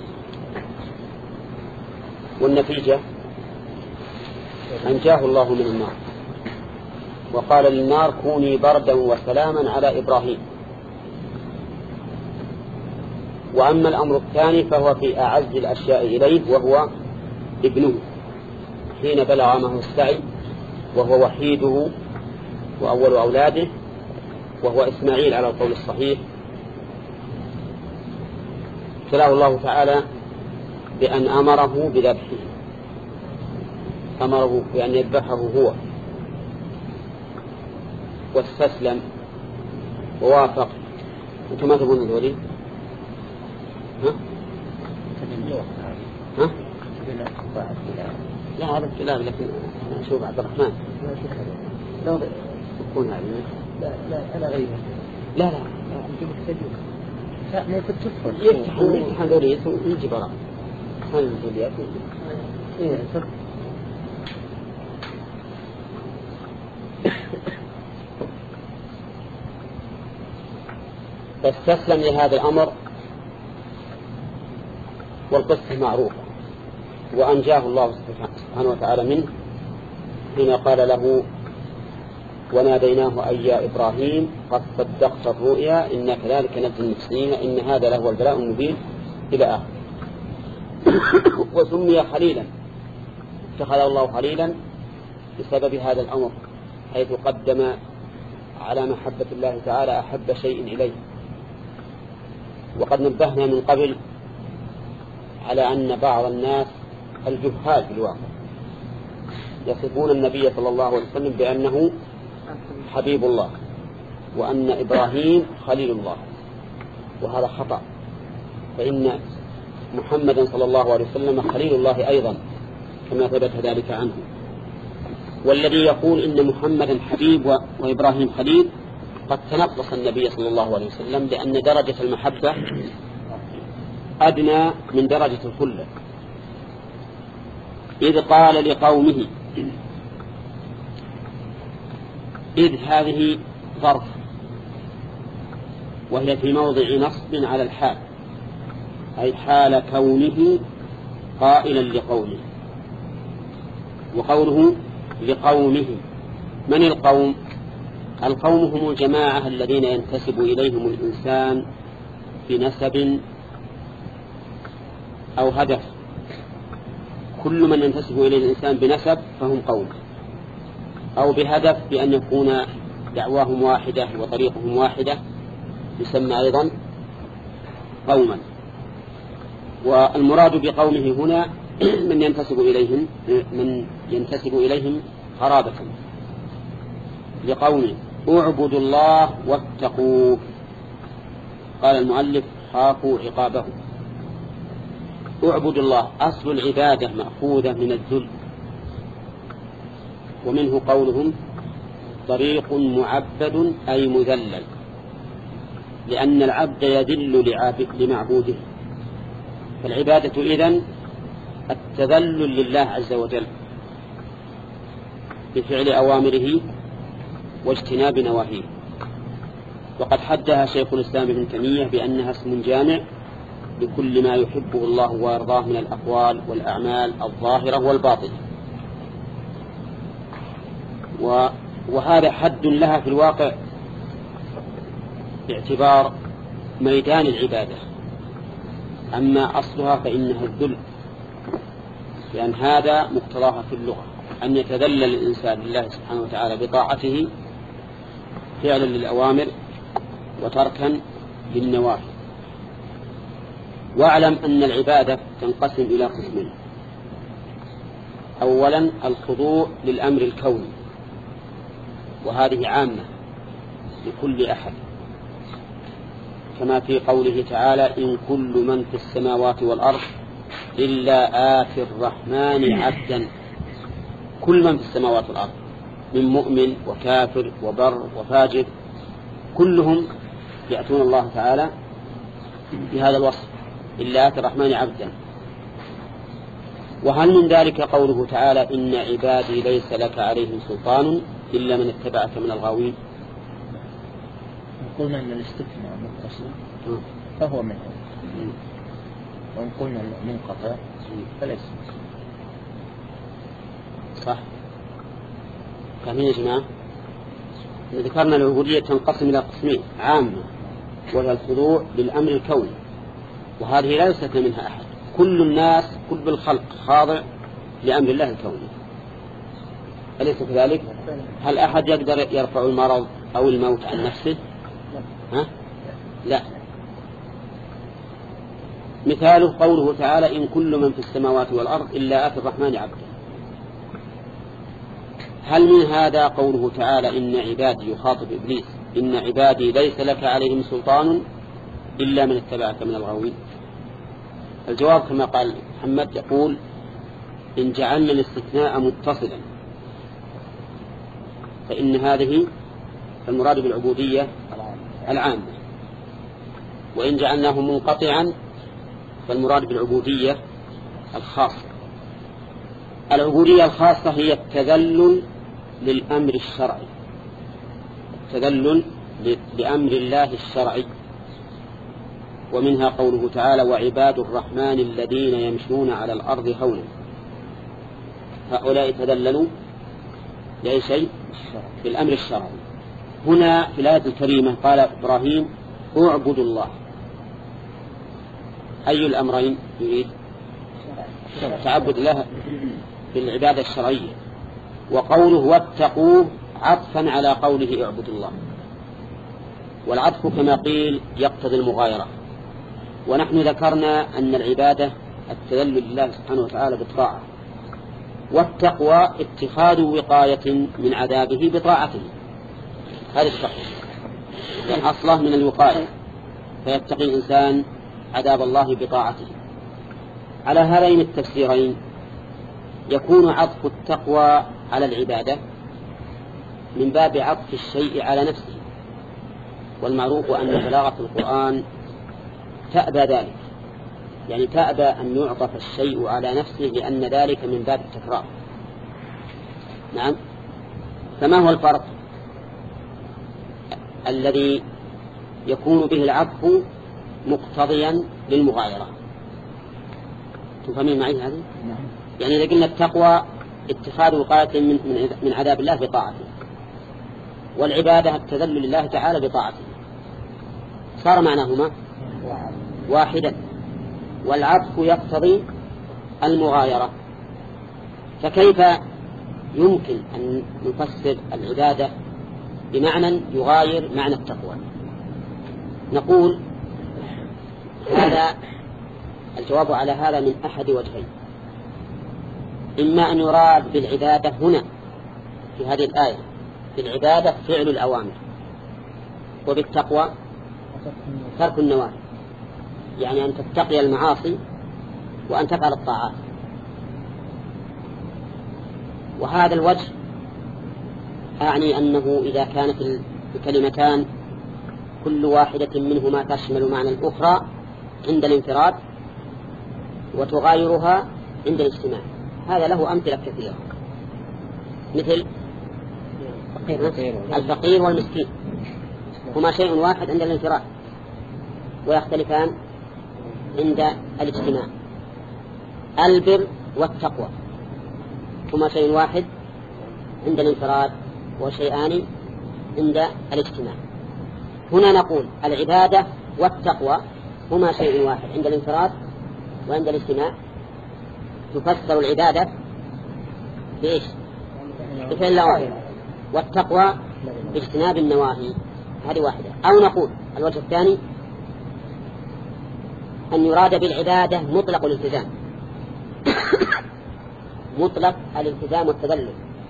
والنتيجة أنجاه الله من النار وقال للنار كوني بردا وسلاما على إبراهيم. وأما الأمر الثاني فهو في أعز الأشياء إليه وهو ابنه حين بلغ معه السعي وهو وحيده وأول أولاده وهو إسماعيل على القول الصحيح. ابتلاه الله تعالى بأن أمره بذبحه، أمره بأن يذبحه هو، واستسلم ووافق. أنتم ما تبون ذولي؟ ها؟ ها؟ لا هذا ابتلاء، لكن أشوف عبد الرحمن لا يكون هذا. لا لا أنا غريبة. لا لا أنت مكتجوك. لا مو كنت تفضل. يفتح يفتح ذولي ويجي برا. هذا الذولي أكيد. إيه صح. فاستسلم لهذا الأمر والقصة معروفة، وأنجاه الله سبحانه وتعالى منه حين قال له وناديناه أي يا إبراهيم قد صدقت الرؤيا إن كذلك نجزي المحسنين إن هذا لهو البلاء المبين إلى آخر. وسمي خليلا، اتخذه الله خليلا بسبب هذا الأمر، حيث قدم على محبة الله تعالى أحب شيء إليه. وقد نبهنا من قبل على أن بعض الناس الجهال في الواقع يصفون النبي صلى الله عليه وسلم بأنه حبيب الله، وأن إبراهيم خليل الله، وهذا خطأ، فإن محمدا صلى الله عليه وسلم خليل الله أيضا كما ثبت ذلك عنه. والذي يقول إن محمدا حبيب وإبراهيم خليل قد تنقص النبي صلى الله عليه وسلم، لأن درجة المحبة أدنى من درجة الخلة. إذ قال لقومه، إذ هذه ظرف وهي في موضع نصب على الحال، أي حال كونه قائلا لقومه. وقوله لقومه، من القوم؟ القوم هم الجماعة الذين ينتسب إليهم الإنسان بنسب أو هدف. كل من ينتسب إليه الإنسان بنسب فهم قوم، أو بهدف بأن يكون دعواهم واحدة وطريقهم واحدة يسمى أيضا قوما. والمراد بقومه هنا من ينتسب إليهم من ينتسب إليهم قرابة. لقومه اعبدوا الله واتقوه، قال المؤلف خافوا عقابه. اعبدوا الله، أصل العبادة مأخوذة من الذل، ومنه قولهم طريق معبد أي مذلل، لأن العبد يذل لمعبوده. فالعبادة إذن التذلل لله عز وجل بفعل أوامره واجتناب نواهيه. وقد حدها شيخ الإسلام ابن تيمية بأنها اسم جامع لكل ما يحبه الله ويرضاه من الأقوال والأعمال الظاهرة والباطنة. وهذا حد لها في الواقع باعتبار ميدان العبادة، أما أصلها فإنها الذل، لأن هذا مقتضاها في اللغة، أن يتذلل الإنسان لله سبحانه وتعالى بطاعته فعلا للأوامر وتركا للنواهي. واعلم أن العبادة تنقسم إلى قسمين: أولا الخضوع للأمر الكوني، وهذه عامة لكل أحد، كما في قوله تعالى إن كل من في السماوات والأرض إلا آتي الرحمن عبدا. كل من في السماوات والأرض من مؤمن وكافر وبر وفاجر كلهم يأتون الله تعالى بهذا الوصف إلا آتي الرحمن عبدا. وهل من ذلك قوله تعالى إن عبادي ليس لك عليهم سلطان إلا من اتبعك من الغاوين؟ قلنا أن الاستثناء متصل فهو منه، وإن قلنا منقطع فليس. صح. فهمين يا جماعة؟ ذكرنا العبودية تنقسم إلى قسمين: عامة وهي الخضوع للأمر الكوني، وهذه لا يستثنى منها أحد، كل الناس كل الخلق خاضع لأمر الله الكوني، أليس كذلك؟ هل أحد يقدر يرفع المرض أو الموت عن نفسه؟ ها؟ لا. مثاله قوله تعالى إن كل من في السماوات والأرض إلا آتي الرحمن عبدا. هل من هذا قوله تعالى إن عبادي، يخاطب إبليس، إن عبادي ليس لك عليهم سلطان إلا من اتبعك من الغاوين؟ الجواب كما قال محمد، يقول إن جعلنا الاستثناء متصلا فإن هذه المراد بالعبودية العامة، وإن جعلناه منقطعا فالمراد بالعبودية الخاصة. العبودية الخاصة هي التذلل للأمر الشرعي، التذلل لأمر الله الشرعي، ومنها قوله تعالى وعباد الرحمن الذين يمشون على الأرض هونا. هؤلاء تذللوا لأي شيء؟ بالأمر الشرعي. هنا في الآية الكريمة قال إبراهيم اعبدوا الله، أي الأمرين يريد؟ تعبد الله بالعبادة الشرعية. وقوله واتقوه عطفا على قوله اعبدوا الله، والعطف كما قيل يقتضي المغايرة. ونحن ذكرنا أن العبادة التذلل لله سبحانه وتعالى بالطاعة، والتقوى اتخاذ وقاية من عذابه بطاعته، هذا التقوى. لأن أصله من الوقاية، فيتقي الإنسان عذاب الله بطاعته. على هذين التفسيرين يكون عطف التقوى على العبادة من باب عطف الشيء على نفسه، والمعروف أن بلاغة القرآن تأبى ذلك، يعني تأبى أن يعطف الشيء على نفسه لأن ذلك من باب التكرار. نعم. فما هو الفرق الذي يكون به العطف مقتضيا للمغايرة؟ تفهمين معي هذه؟ يعني إذا قلنا التقوى اتخاذ وقاية من, من عذاب الله بطاعته، والعبادة التذلل لله تعالى بطاعته، صار معناهما واحدا، والعطف يقتضي المغايرة. فكيف يمكن أن نفسر العبادة بمعنى يغاير معنى التقوى؟ نقول هذا الجواب على هذا من أحد وجهين: إما أن يراد بالعبادة هنا في هذه الآية بالعبادة فعل الأوامر، وبالتقوى ترك النواهي، يعني أن تتقي المعاصي وأن تفعل الطاعات. وهذا الوجه أعني أنه إذا كانت الكلمتان كل واحدة منهما تشمل معنى الأخرى عند الانفراد وتغايرها عند الاجتماع، هذا له أمثلة كثيرة، مثل الفقير والمسكين، هما شيء واحد عند الانفراد ويختلفان عند الاجتماع. البر والتقوى هما شيء واحد عند الانفراد وشيئان عند الاجتماع. هنا نقول العبادة والتقوى هما شيء واحد عند الانفراد وعند الاجتماع. تفسر العبادة بإيش؟ بفعل الأوامر، والتقوى باجتناب النواهي، هذه واحدة. أو نقول الوجه الثاني أن يراد بالعبادة مطلق الالتزام مطلق الالتزام والتذلل،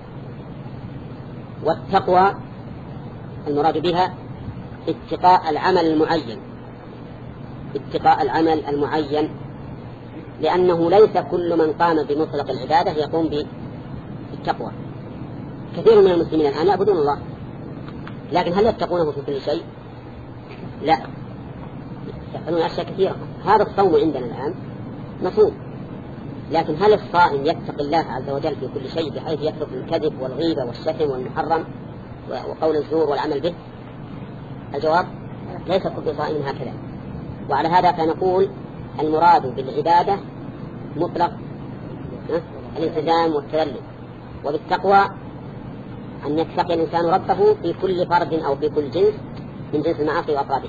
والتقوى المراد بها اتقاء العمل المعين اتقاء العمل المعين لأنه ليس كل من قام بمطلق العبادة يقوم بالتقوى. كثير من المسلمين الآن يعبدون الله، لكن هل يتقونه في كل شيء؟ لا، يفعلون أشياء كثيرة. هذا الصوم عندنا الآن مصوم، لكن هل الصائم يتقي الله عز وجل في كل شيء بحيث يترك الكذب والغيبة والشتم والمحرم وقول الزور والعمل به؟ الجواب ليس كل صائم هكذا. وعلى هذا فنقول المراد بالعبادة مطلق الالتزام والتذلل، وبالتقوى أن يتقي الإنسان ربه في كل فرد أو في كل جنس من جنس المعاصي وأفرادها.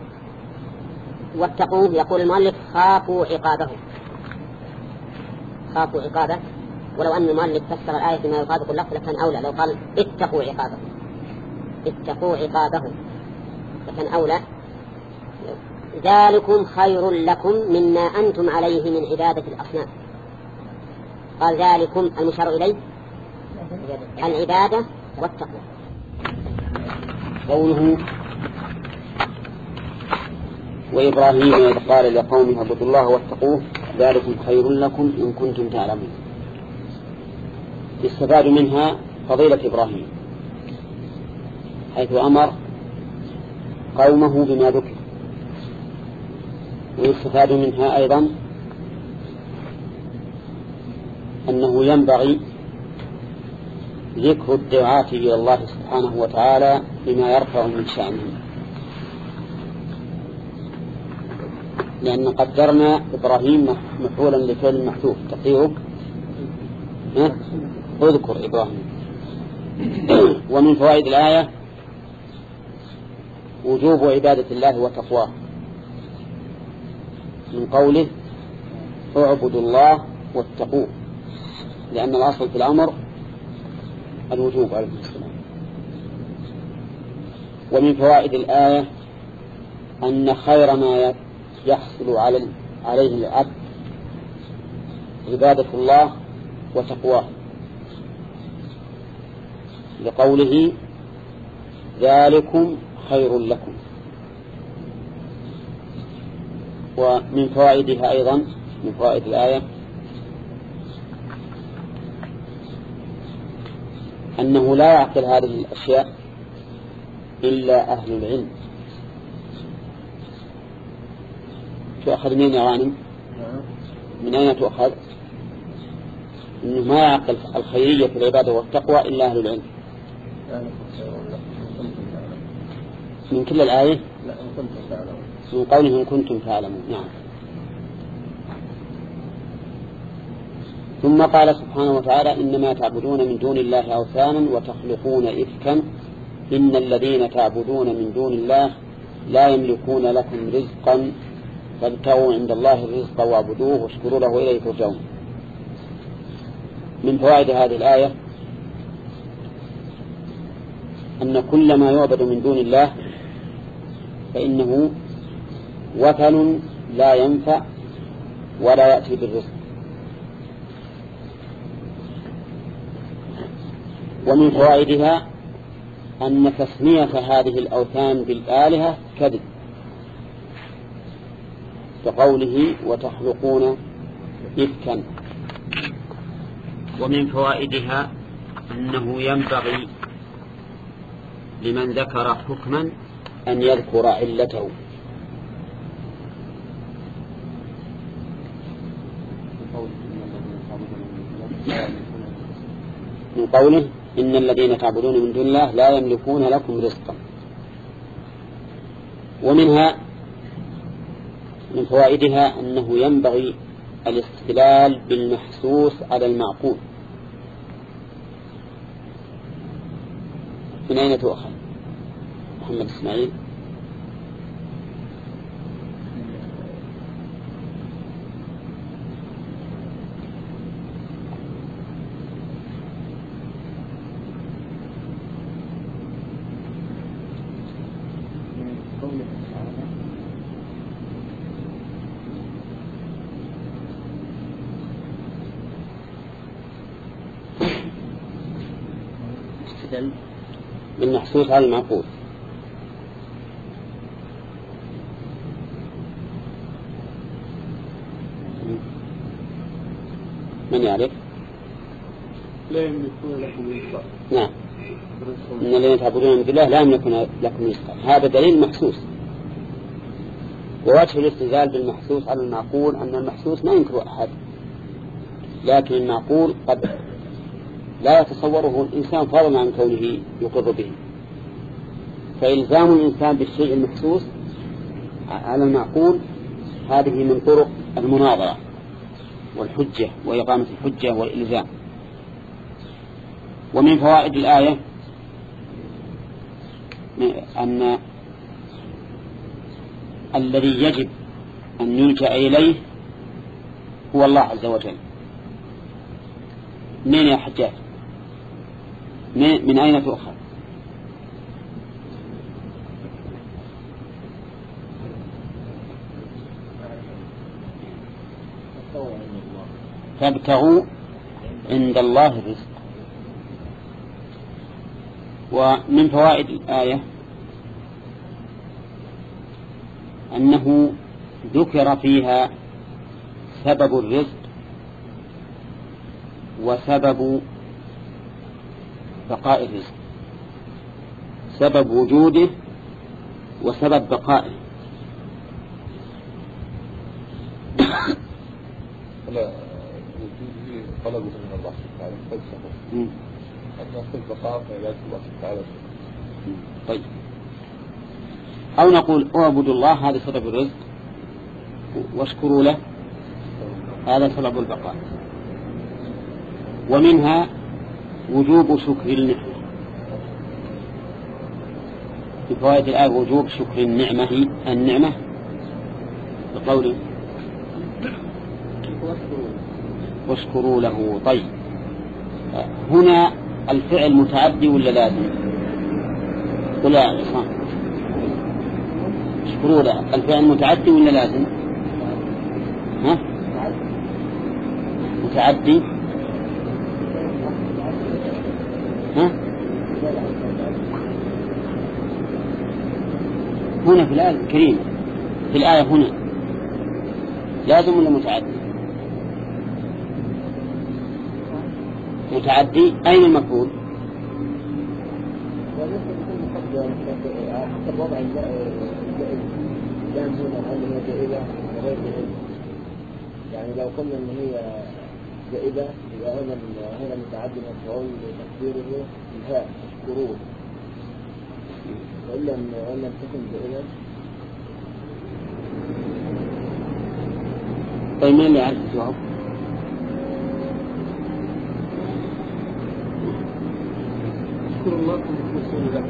واتقوه يقول المؤلف خافوا عقابه خافوا عقابه ولو أن المؤلف فسر الآية بما يطابق اللفظ لكان أولى، لو قال اتقوا عقابه اتقوا عقابه لكان أولى. ذلكم خير لكم مما أنتم عليه من عبادة الأصنام. قال ذلكم المشار إليه العبادة والتقوى. قوله وإبراهيم إذ قال لقومه اعبدوا الله واتقوه ذلكم خير لكم إن كنتم تعلمون، يستفاد منها فضيلة إبراهيم حيث أمر قومه بما ذكر، ويستفاد منها أيضا أنه ينبغي ذكر الدعاة إلى الله سبحانه وتعالى بما يرفع من شأنهم، لأن قدرنا إبراهيم مفعولا لفعل محذوف تقديره اذكر إبراهيم. ومن فوائد الآية وجوب عبادة الله وتقواه من قوله اعبدوا الله واتقوه، لأن الأصل في الأمر الوجوب عليه السلام. ومن فوائد الآية أن خير ما يحصل عليه العبد عبادة الله وتقواه، لقوله ذلكم خير لكم. ومن فوائدها أيضا من فوائد الآية أنه لا يعقل هذه الأشياء إلا أهل العلم. تؤخذ منين يا غانم؟ من أين تؤخذ؟ إنه ما يعقل الخيرية في العبادة والتقوى إلا أهل العلم. من كل الآية؟ من قوله إن كنتم تعلمون. نعم. ثم قال سبحانه وتعالى إنما تعبدون من دون الله أوثانا وتخلقون إفكا إن الذين تعبدون من دون الله لا يملكون لكم رزقا فابتغوا عند الله الرزق واعبدوه واشكروا له إليه ترجعون. من فوائد هذه الآية أن كل ما يعبد من دون الله فإنه وثن لا ينفع ولا يأتي بالرزق. ومن فوائدها أن تسمية هذه الأوثان بالآلهة كذب، كقوله وتخلقون إفكا. ومن فوائدها أنه ينبغي لمن ذكر حكما أن يذكر علته. من قوله إن الذين تعبدون من دون الله لا يملكون لكم رزقا. ومنها من فوائدها أنه ينبغي الاستدلال بالمحسوس على المعقول. من أين تؤخذ محمد إسماعيل؟ بالمحسوس على المعقول. من يعرف؟ لا يملكون لكم رزقا. نعم. إن الذين تعبدون من دون الله لا يملكون لكم رزقا، هذا دليل محسوس. ووجه الاستدلال بالمحسوس على المعقول أن المحسوس ما ينكر أحد، لكن المعقول قد لا يتصوره الإنسان فضلا عن كونه يقر به، فإلزام الإنسان بالشيء المحسوس على المعقول هذه من طرق المناظرة والحجة وإقامة الحجة والإلزام. ومن فوائد الآية أن الذي يجب أن يلجأ إليه هو الله عز وجل. منين يا حجاج؟ من أين تؤخذ؟ فابتغوا عند الله الرزق. ومن فوائد الآية أنه ذكر فيها سبب الرزق وسبب بقاء الرزق، سبب وجوده وسبب بقائه. لا طلبه من الله تعالى فلسفه أن في البقاء في عبادة الله تعالى. طيب، أو نقول اعبدوا الله هذا سبب الرزق واشكروا له هذا سبب البقاء. ومنها وجوب شكر النعمة. في فوائد الآية وجوب شكر النعمة النعمة بقوله واشكروا له. طيب، هنا الفعل متعدي ولا لازم؟ ولا عصام اشكروا له الفعل متعدي ولا لازم؟ ها؟ متعدي. ها؟ هنا في الآية الكريمة، في الآية هنا لازم ولا متعدي؟ متعدي. أين المفعول؟ يعني لو قلنا ان هي زائدة يبقى هنا هنا متعدي مفعول تقديره الهاء اشكروه، وإلا وإلا تكون زائدة. طيب مين اللي يعرف الجواب؟ اشكر الله كم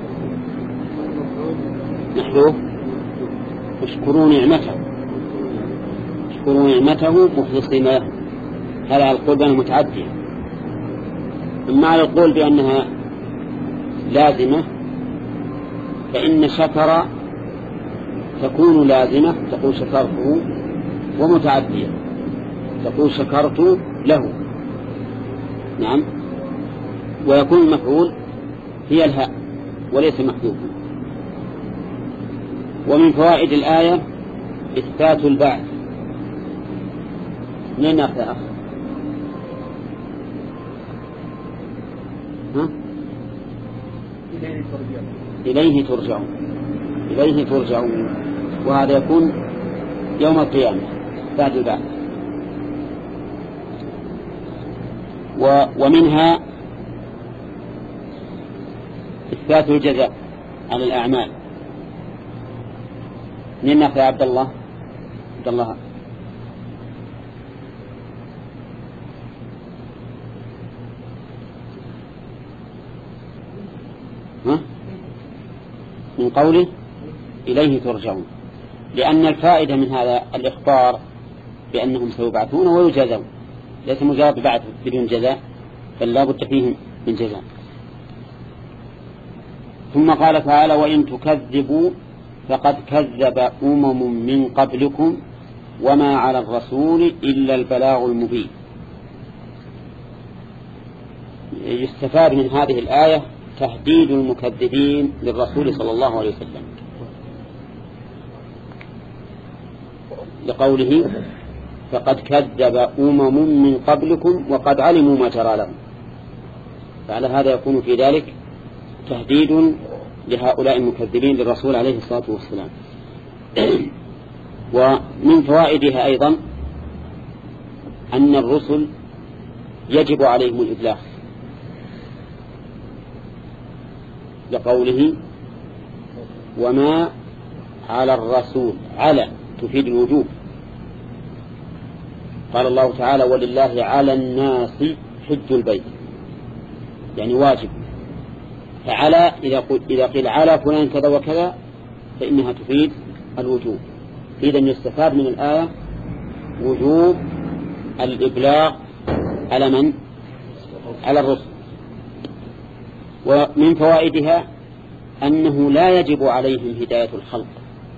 محذوف. اشكروا نعمته، اشكروا نعمته مخلصين له. هذا على القول بأنها متعدية. أما على القول بأنها لازمة فإن شكر تكون لازمة، تقول شكرته، ومتعدية تقول شكرت له. نعم. ويكون المفعول هي الهاء وليس محذوفا. ومن فوائد الآية إثبات البعث. منين نأخذ يا أخ؟ ها؟ إليه ترجعون. إليه ترجعون، وهذا يكون يوم القيامة بعد البعث. ومنها إثبات الجزاء على الأعمال. منين نأخذ يا عبد الله؟ عبد الله ها؟ من قوله إليه ترجعون، لأن الفائدة من هذا الإخبار بأنهم سيبعثون ويجازون، ليس مجرد بعث بدون جزاء، بل لا بد فيهم من جزاء. ثم قال تعالى وإن تكذبوا فقد كذب أمم من قبلكم وما على الرسول إلا البلاغ المبين. يستفاد من هذه الآية تهديد المكذبين للرسول صلى الله عليه وسلم، لقوله فقد كذب أمم من قبلكم وقد علموا ما جرى لهم. فعلى هذا يكون في ذلك تهديد لهؤلاء المكذبين للرسول عليه الصلاة والسلام. ومن فوائدها أيضا أن الرسل يجب عليهم الإبلاغ، لقوله وما على الرسول، على تفيد الوجوب. قال الله تعالى ولله على الناس حج البيت، يعني واجب. فعلى إذا قيل على فلان كذا وكذا فإنها تفيد الوجوب. إذن يستفاد من الآية وجوب الإبلاغ على من؟ على الرسل. ومن فوائدها أنه لا يجب عليهم هداية الخلق.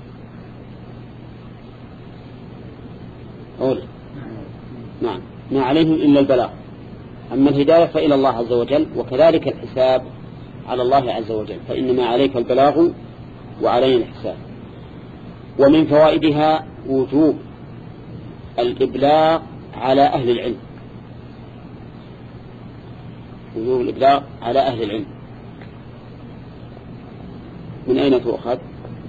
أولا نعم، ما عليهم إلا البلاغ. أما الهداية فإلى الله عز وجل، وكذلك الحساب على الله عز وجل، فإنما عليك البلاغ وعلينا الحساب. ومن فوائدها وجوب الإبلاغ على أهل العلم، وجوب الإبلاغ على أهل العلم. من أين تؤخذ؟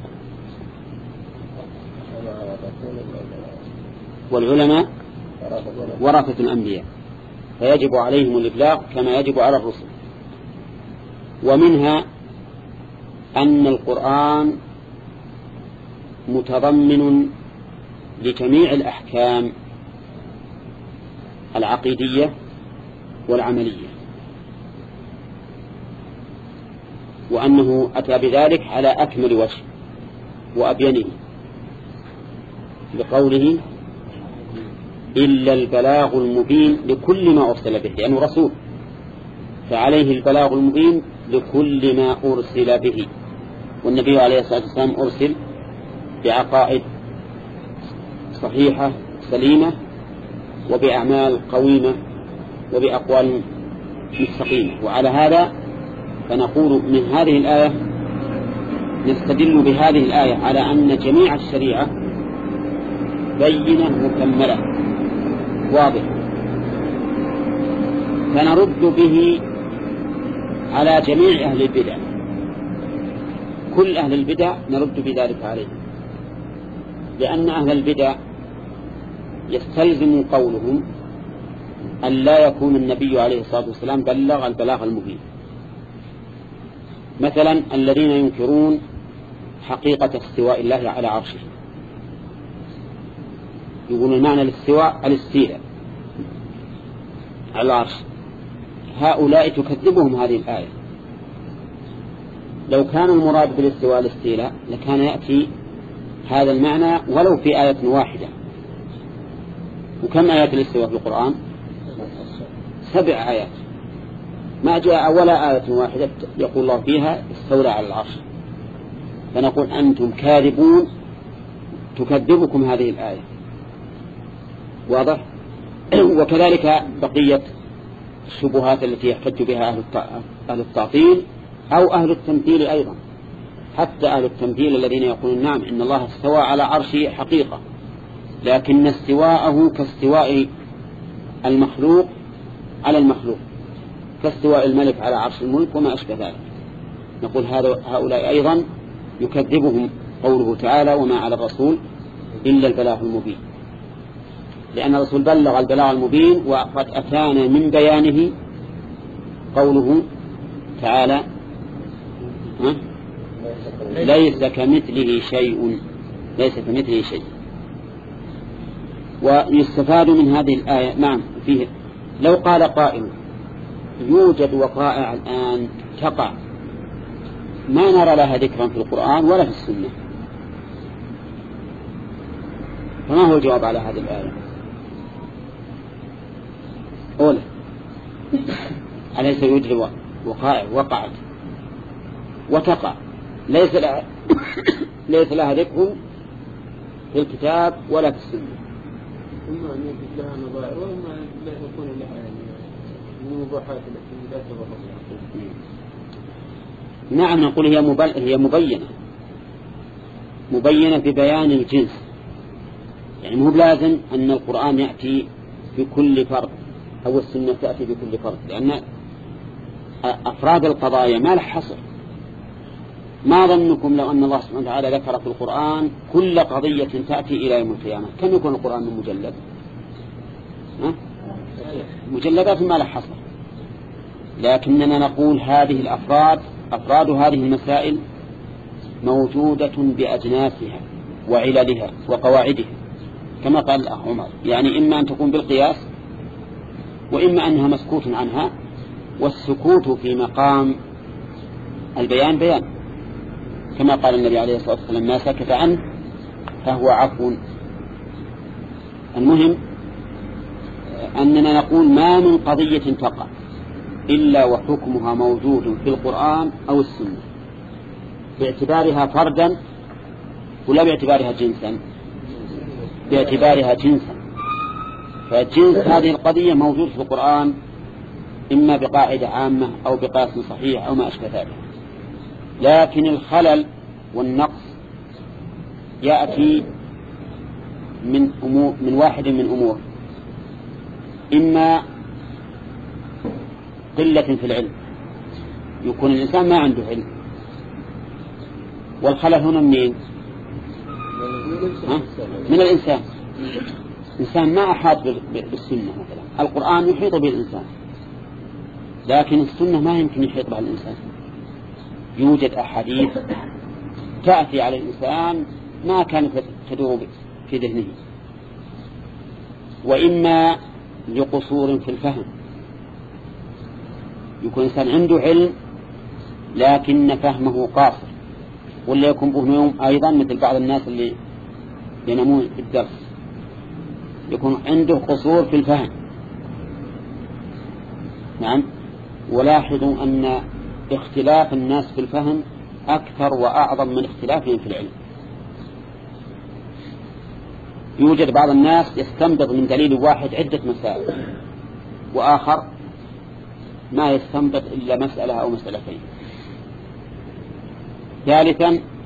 والعلماء ورثة الأنبياء، فيجب عليهم الإبلاغ كما يجب على الرسل. ومنها أن القرآن متضمن لجميع الأحكام العقيدية والعملية، وأنه أتى بذلك على أكمل وجه وأبينه، بقوله إلا البلاغ المبين لكل ما أرسل به، لأنه رسول فعليه البلاغ المبين لكل ما أرسل به. والنبي عليه الصلاة والسلام أرسل بعقائد صحيحة سليمة وبأعمال قويمة وبأقوال مستقيمة. وعلى هذا فنقول من هذه الآية نستدل بهذه الآية على أن جميع الشريعة بينة مكملة واضحة، فنرد به على جميع أهل البدع، كل أهل البدع نرد بذلك عليه، لأن أهل البدع يستلزم قولهم أن لا يكون النبي عليه الصلاة والسلام بلغ البلاغ المبين. مثلا الذين ينكرون حقيقة استواء الله على عرشه، يقولون معنى الاستواء الاستيلاء على العرش، هؤلاء تكذبهم هذه الآية. لو كان المراد بالاستواء الاستيلاء لكان يأتي هذا المعنى ولو في آية واحدة. وكم آيات الاستواء في القرآن؟ سبع آيات، ما جاء ولا آية واحدة يقول الله فيها استولى على العرش. فنقول أنتم كاذبون، تكذبكم هذه الآية، واضح؟ وكذلك بقية الشبهات التي يحتج بها أهل التعطيل أو أهل التمثيل أيضا. حتى أهل التمثيل الذين يقولون نعم إن الله استوى على عرشه حقيقة، لكن استواءه كاستواء المخلوق على المخلوق، كاستواء الملك على عرش الملك وما أشبه ذلك. نقول هؤلاء أيضا يكذبهم قوله تعالى وما على الرسول إلا البلاغ المبين، لأن الرسول بلغ البلاغ المبين، وقد أتانا من بيانه قوله تعالى ليس كمثله شيء، ليس كمثله شيء. ويستفاد من هذه الآية نعم فيه لو قال قائل يوجد وقائع الآن تقع ما نرى لها ذكرا في القرآن ولا في السنة، فما هو الجواب على هذه الآية؟ أولا أليس يوجد وقائع وقعت وتقع ليس لها ليس لها ذكر في الكتاب ولا في السنة؟ إما أن يكون لها نظائر وإما أن لا يكون لها من المباحات التي لا تظهر. نعم نقول هي مبل... هي مبينة مبينة ببيان الجنس، يعني مو بلازم أن القرآن يأتي في كل فرد أو السنة تأتي في كل فرد، لأن أفراد القضايا ما له حصر. ما ظنكم لو أن الله سبحانه وتعالى ذكر في القرآن كل قضية تأتي إلى يوم القيامة كم يكون القرآن من مجلد؟ ها؟ مجلدات ما له حصر. لكننا نقول هذه الأفراد أفراد هذه المسائل موجودة بأجناسها وعللها وقواعدها كما قال الأخ عمر، يعني إما أن تكون بالقياس وإما أنها مسكوت عنها، والسكوت في مقام البيان بيان، كما قال النبي عليه الصلاة والسلام ما سكت عنه فهو عفو. المهم أننا نقول ما من قضية تقع إلا وحكمها موجود في القرآن أو السنة، باعتبارها فردا ولا باعتبارها جنسا؟ باعتبارها جنسا. فجنس هذه القضية موجود في القرآن إما بقاعدة عامة أو بقياس صحيح أو ما أشبه ذلك، لكن الخلل والنقص يأتي من أمور من واحد من أمور، إما قلة في العلم، يكون الإنسان ما عنده علم، والخلل هنا منين؟ من الإنسان. الإنسان ما أحاط بالسنة مثلا، القرآن يحيط بالإنسان لكن السنة ما يمكن يحيط بها الإنسان. يوجد أحاديث تأتي على الإنسان ما كانت تدور في ذهنه، وإما لقصور في الفهم، يكون إنسان عنده علم لكن فهمه قاصر، ولا يكون به نوم أيضا مثل بعض الناس اللي ينامون في الدرس، يكون عنده قصور في الفهم. نعم. ولاحظوا أن اختلاف الناس في الفهم أكثر وأعظم من اختلافهم في العلم. يوجد بعض الناس يستنبط من دليل واحد عدة مسائل، وآخر ما يستنبط إلا مسألة أو مسألتين. ثالثا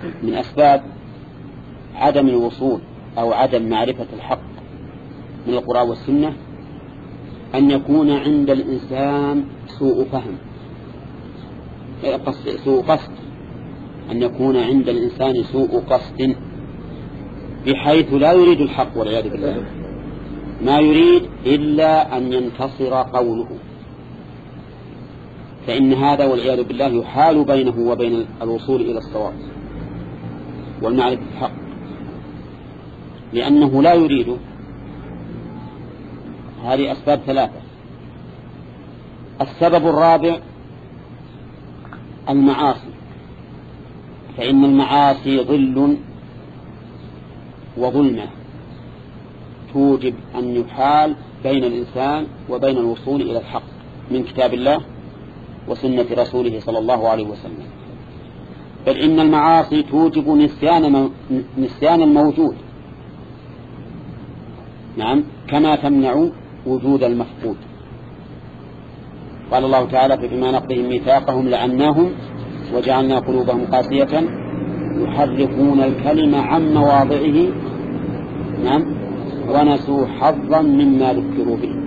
من أسباب عدم الوصول أو عدم معرفة الحق من القرآن والسنة أن يكون عند الإنسان سوء فهم، سوء قصد، أن يكون عند الإنسان سوء قصد بحيث لا يريد الحق والعياذ بالله، ما يريد إلا أن ينتصر قوله، فإن هذا والعياذ بالله يحال بينه وبين الوصول إلى الصواب والمعرفة الحق، لأنه لا يريد. هذه أسباب ثلاثة. السبب الرابع المعاصي، فإن المعاصي ظل وظلمة توجب أن يحال بين الإنسان وبين الوصول إلى الحق من كتاب الله وسنة رسوله صلى الله عليه وسلم. بل إن المعاصي توجب نسيان نسيان الموجود، نعم، كما تمنع وجود المفقود. قال الله تعالى: فبما نقضهم ميثاقهم لعناهم وجعلنا قلوبهم قاسية يحرفون الكلم عن مواضعه، نعم، ونسوا حظا مما ذكروا به.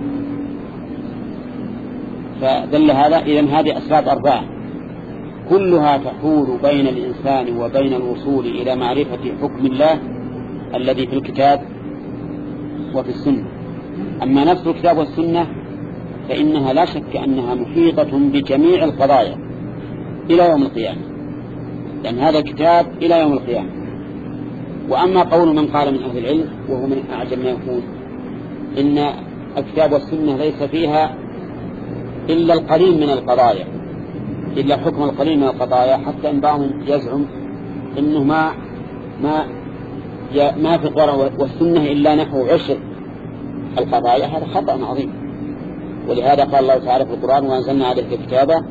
فدل هذا. إذن هذه أسباب أربعة كلها تحول بين الإنسان وبين الوصول إلى معرفة حكم الله الذي في الكتاب وفي السنة. أما نفس الكتاب والسنة فإنها لا شك أنها محيطة بجميع القضايا إلى يوم القيامة، لأن هذا الكتاب إلى يوم القيامة. وأما قول من قال من أهل العلم وهو من أعجب ما يكون إن الكتاب والسنة ليس فيها إلا القليل من القضايا، إلا حكم القليل من القضايا، حتى أن بعضهم يزعم إنه ما ما ما في القرآن والسنة إلا نحو عشر القضايا. هذا خطأ عظيم. ولهذا قال الله تعالى في القرآن: وأنزلنا عليك الكتاب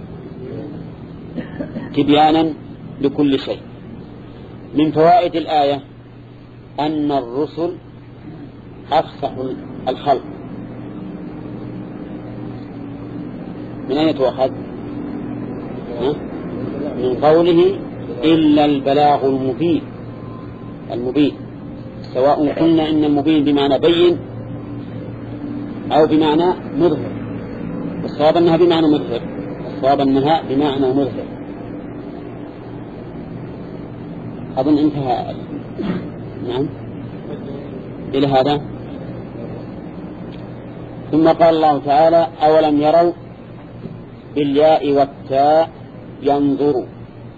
تبيانا لكل شيء. من فوائد الآية أن الرسل أفصح الخلق. من أين تؤخذ؟ من قوله إلا البلاغ المبين. المبين سواء قلنا إن المبين بمعنى بين أو بمعنى مظهر، الصواب أنها بمعنى مظهر، الصواب أنها بمعنى مظهر. أظن انتهى. نعم، إلى هذا. ثم قال الله تعالى: أولم يروا بالياء والتاء ينظروا.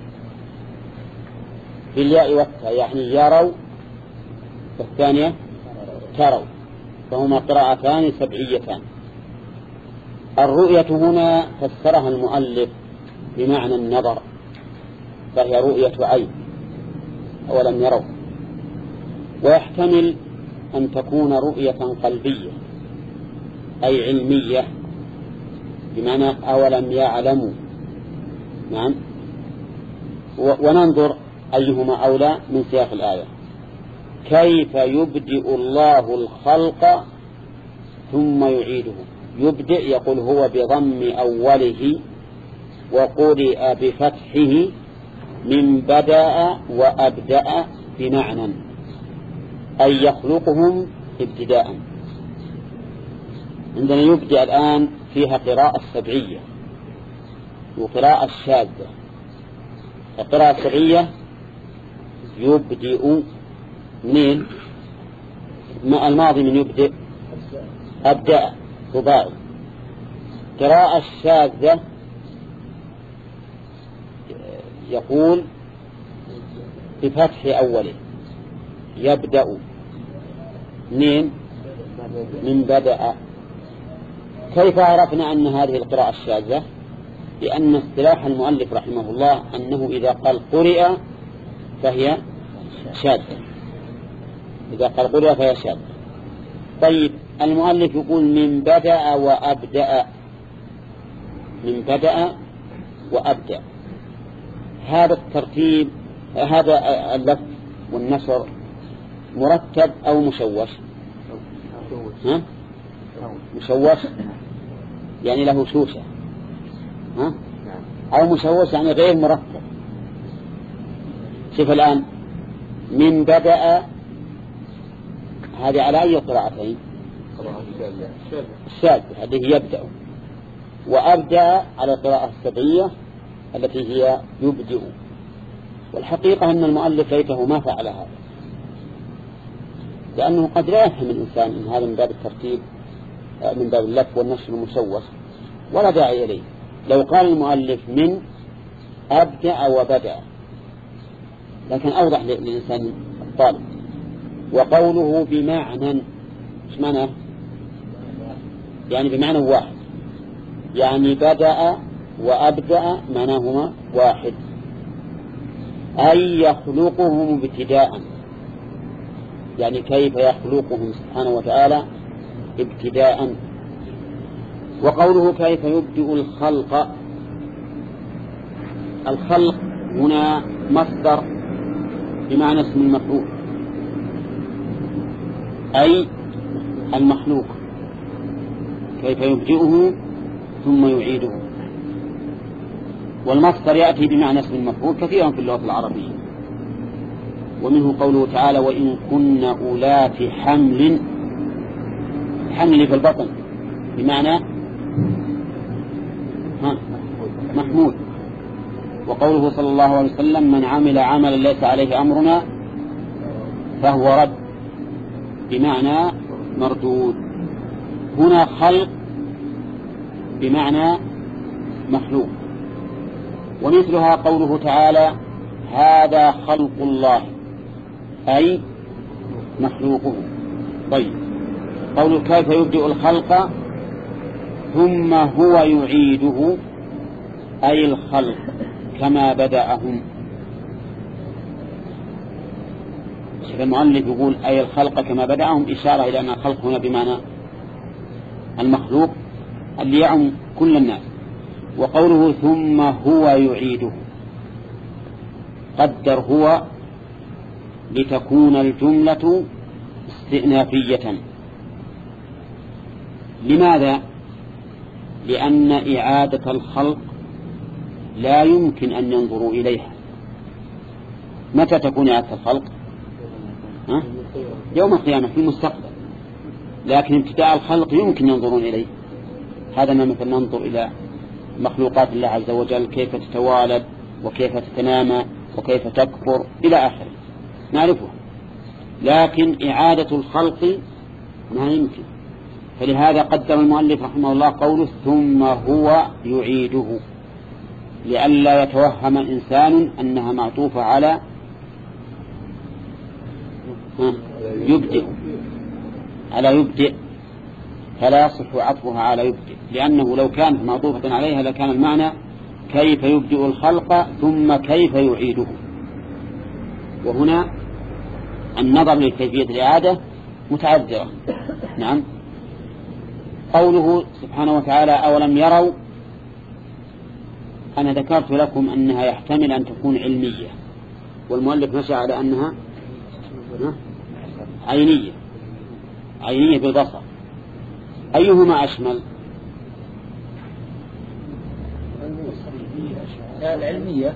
بالياء والتاء يعني يروا، والثانية تروا، فهما قراءتان سبعيتان. الرؤية هنا فسرها المؤلف بمعنى النظر، فهي رؤية عين. أولم يروا. ويحتمل أن تكون رؤية قلبية أي علمية، بمعنى أولم يعلموا. نعم. وننظر أيهما أولى من سياق الآية. كيف يبدئ الله الخلق ثم يعيده. يبدئ يقول هو بضم أوله وقرئ بفتحه من بدأ وأبدأ بمعنى أي يخلقهم ابتداء. عندنا يبدأ الآن فيها قراءة سبعية وقراءة الشاذة. القراءة السبعية يبدئ منين؟ الماضي من يبدئ أبدأ رباعي. قراءة الشاذة يقول بفتح أوله يبدأ منين؟ من بدأ. كيف عرفنا أن هذه القراءة الشاذة؟ لأن اصطلاح المؤلف رحمه الله أنه إذا قال قرئ فهي شاذة، إذا قال قرئ فهي شاذة. طيب المؤلف يقول من بدأ وأبدأ، من بدأ وأبدأ. هذا الترتيب، هذا اللف والنشر مرتب أو مشوش؟ ها؟ مشوش يعني له شوشة، ها؟ أو مشوش يعني غير مرتب. شوف الآن من بدأ هذه على أي قراءتين؟ الشاذة هذه يبدأ، وأبدأ على القراءة السبعية التي هي يبدأ. والحقيقة أن المؤلف ليته ما فعل هذا، لأنه قد لا يفهم الإنسان أن هذا من باب الترتيب، من باب اللف والنشر المشوش، ولا داعي إليه. لو قال المؤلف من أبدأ وبدأ لكن أوضح للإنسان الطالب. وقوله بمعنى، ايش معنى؟ يعني بمعنى واحد، يعني بدأ وأبدأ معناهما واحد، أي يخلقهم ابتداء، يعني كيف يخلقهم سبحانه وتعالى ابتداء. وقوله كيف يبدئ الخلق، الخلق هنا مصدر بمعنى اسم المفعول، أي المخلوق، كيف يبدئه ثم يعيده. والمصدر يأتي بمعنى اسم المفعول كثيرا في اللغة العربية، ومنه قوله تعالى وإن كن أولات حمل، حمل في البطن بمعنى ها محمود. وقوله صلى الله عليه وسلم من عمل عملا ليس عليه أمرنا فهو رد بمعنى مردود. هنا خلق بمعنى مخلوق. ومثلها قوله تعالى هذا خلق الله، أي مخلوقه. طيب قوله كيف يبدئ الخلق ثم هو يعيده، أي الخلق كما بدأهم. شيخ المؤلف يقول أي الخلق كما بدأهم، إشارة إلى أن الخلق هنا بمعنى المخلوق اللي يعم كل الناس. وقوله ثم هو يعيده، قدر هو لتكون الجملة استئنافية. لماذا؟ لأن إعادة الخلق لا يمكن أن ينظروا إليها. متى تكون إعادة الخلق؟ ها؟ يوم القيامة في المستقبل، لكن ابتداء الخلق يمكن ينظرون إليه. هذا ما مثل ننظر إلى مخلوقات الله عز وجل كيف تتوالد وكيف تتنامى وكيف تكبر إلى آخره نعرفه، لكن إعادة الخلق ما يمكن. فلهذا قدر المؤلف رحمه الله قوله ثم هو يعيده، لئلا يتوهم إنسان أنها معطوفة على يبدئ، على يبدئ، فلا يصح عطفها على يبدئ، لأنه لو كانت معطوفة عليها لكان المعنى كيف يبدئ الخلق ثم كيف يعيده. وهنا النظر لكيفية الإعادة متعذرة. نعم. قوله سبحانه وتعالى أولم يروا، أنا ذكرت لكم أنها يحتمل أن تكون علمية، والمؤلف مشى على أنها عينية، عينية بالبصر. أيهما أشمل؟ العلمية.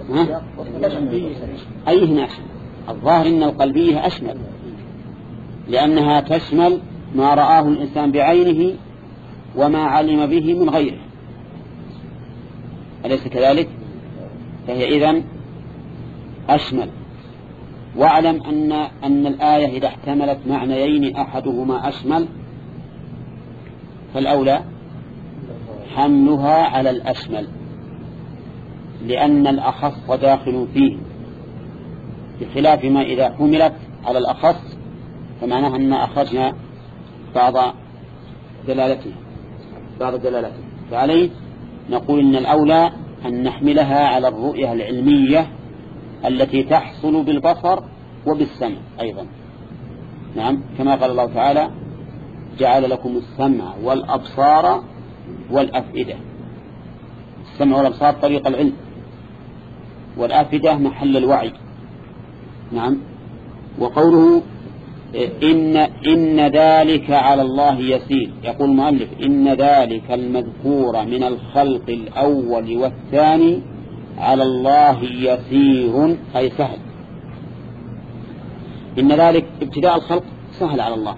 أيهما أشمل؟ الظاهر أن القلبية أشمل، لأنها تشمل ما رآه الإنسان بعينه وما علم به من غيره، أليس كذلك؟ فهي إذن أشمل. واعلم أن أن الآية إذا احتملت معنيين أحدهما أشمل فالأولى حملها على الأشمل، لأن الأخص داخل فيه، بخلاف ما إذا حملت على الأخص فمعناها أن أخرجنا بعض دلالته بعض دلالته فعليه نقول إن الأولى أن نحملها على الرؤية العلمية التي تحصل بالبصر وبالسمع أيضا. نعم، كما قال الله تعالى جعل لكم السمع والأبصار والأفئدة. السمع والأبصار طريق العلم، والأفئدة محل الوعي. نعم. وقوله إن, إن ذلك على الله يسير، يقول المؤلف إن ذلك المذكور من الخلق الأول والثاني على الله يسير، أي سهل. إن ذلك ابتداء الخلق سهل على الله.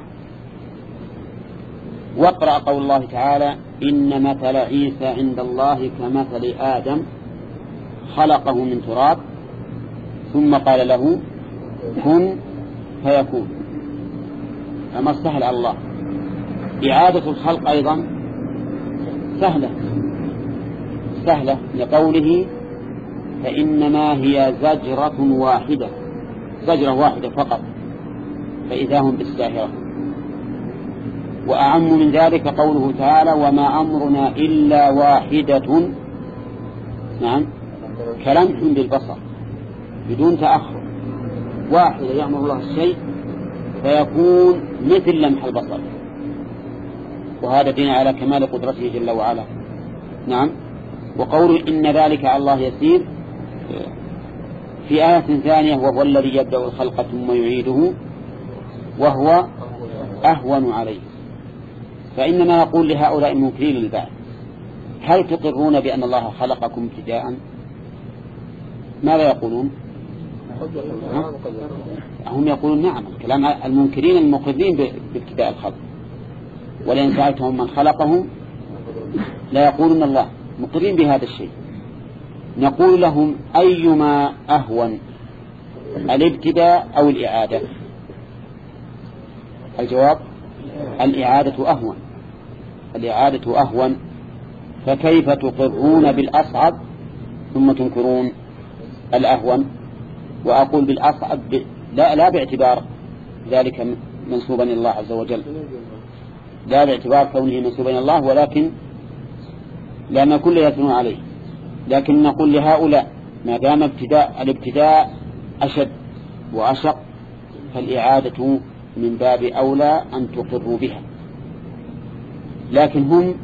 واقرأ قول الله تعالى إن مثل عيسى عند الله كمثل آدم خلقه من تراب ثم قال له كن فيكون. أمر سهل على الله. إعادة الخلق أيضا سهلة سهلة لقوله فإنما هي زجرة واحدة، زجرة واحدة فقط فإذا هم بالساهرة. وأعم من ذلك قوله تعالى وما أمرنا إلا واحدة، نعم، كلمح بالبصر بدون تأخر، واحدة يأمر الله الشيء فيكون مثل لمح البصر، وهذا دين على كمال قدرته جل وعلا. نعم. وقول إن ذلك على الله يسير في آية ثانية وهو الذي يبدأ الخلق ثم يعيده وهو أهون عليه. فإننا نقول لهؤلاء المنكرين للبعث هل تقرون بأن الله خلقكم ابتداء؟ ماذا يقولون؟ هم يقولون نعم. كلام المنكرين المقرين بابتداء الخلق. ولئن سألتهم من خلقهم لا يقولون الله، مقرين بهذا الشيء. نقول لهم أيما أهون الابتداء أو الإعادة؟ الجواب الإعادة أهون، الإعادة أهون. فكيف تقرون بالأصعب ثم تنكرون الأهون؟ وأقول بالأصعب لا, لا باعتبار ذلك منسوبا لله عز وجل، لا باعتبار كونه منسوبا إلى الله، ولكن لأن كل يثنون عليه. لكن نقول لهؤلاء ما دام ابتداء الابتداء أشد وأشق فالإعادة من باب أولى أن تقروا بها. لكن هم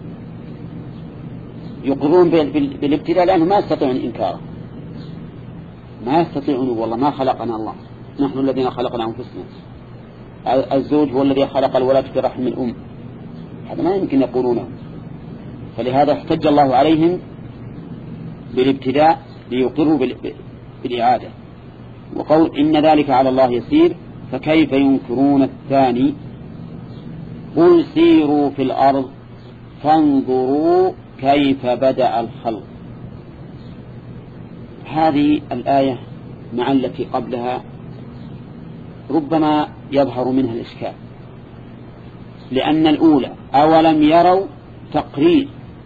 يقرون بالابتداء لأنه ما يستطيعون إنكاره، ما يستطيعون والله ما خلقنا الله، نحن الذين خلقنا أنفسنا، الزوج هو الذي خلق الولد في رحم الأم، هذا ما يمكن يقولونه. فلهذا احتج الله عليهم بالابتداء ليقروا بالإعادة. وقول إن ذلك على الله يسير فكيف ينكرون الثاني؟ قل سيروا في الأرض فانظروا كيف بدأ الخلق. هذه الآية مع التي قبلها ربما يظهر منها الإشكال، لأن الأولى أولم يروا تقرير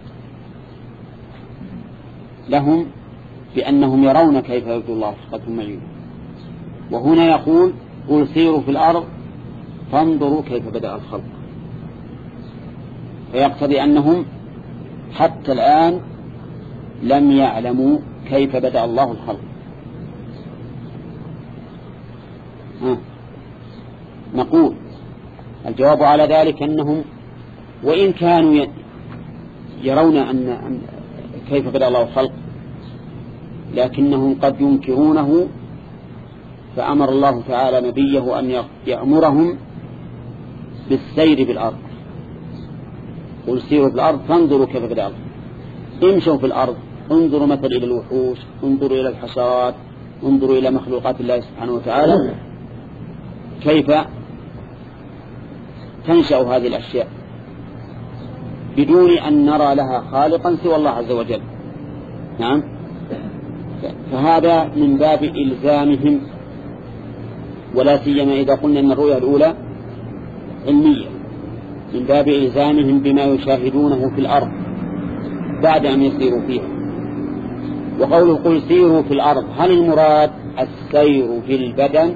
لهم بأنهم يرون كيف يبدو الله ثم يعيده، وهنا يقول قل سيروا في الأرض فانظروا كيف بدأ الخلق، فيقتضي أنهم حتى الآن لم يعلموا كيف بدأ الله الخلق. ها. نقول الجواب على ذلك أنهم وإن كانوا يرون أن كيف بدأ الله الخلق لكنهم قد ينكرونه، فأمر الله تعالى نبيه أن يأمرهم بالسير بالأرض. قل سيروا في الأرض فانظروا كيف بدأ الخلق، امشوا في الأرض، انظروا مثل إلى الوحوش، انظروا إلى الحشرات، انظروا إلى مخلوقات الله سبحانه وتعالى كيف تنشأ هذه الأشياء بدون أن نرى لها خالقا سوى الله عز وجل. نعم. فهذا من باب إلزامهم، ولا سيما إذا قلنا أن الرؤيا الأولى علمية، من باب إلزامهم بما يشاهدونه في الأرض بعد أن يسيروا فيها. وقوله قل سيروا في الأرض، هل المراد السير في البدن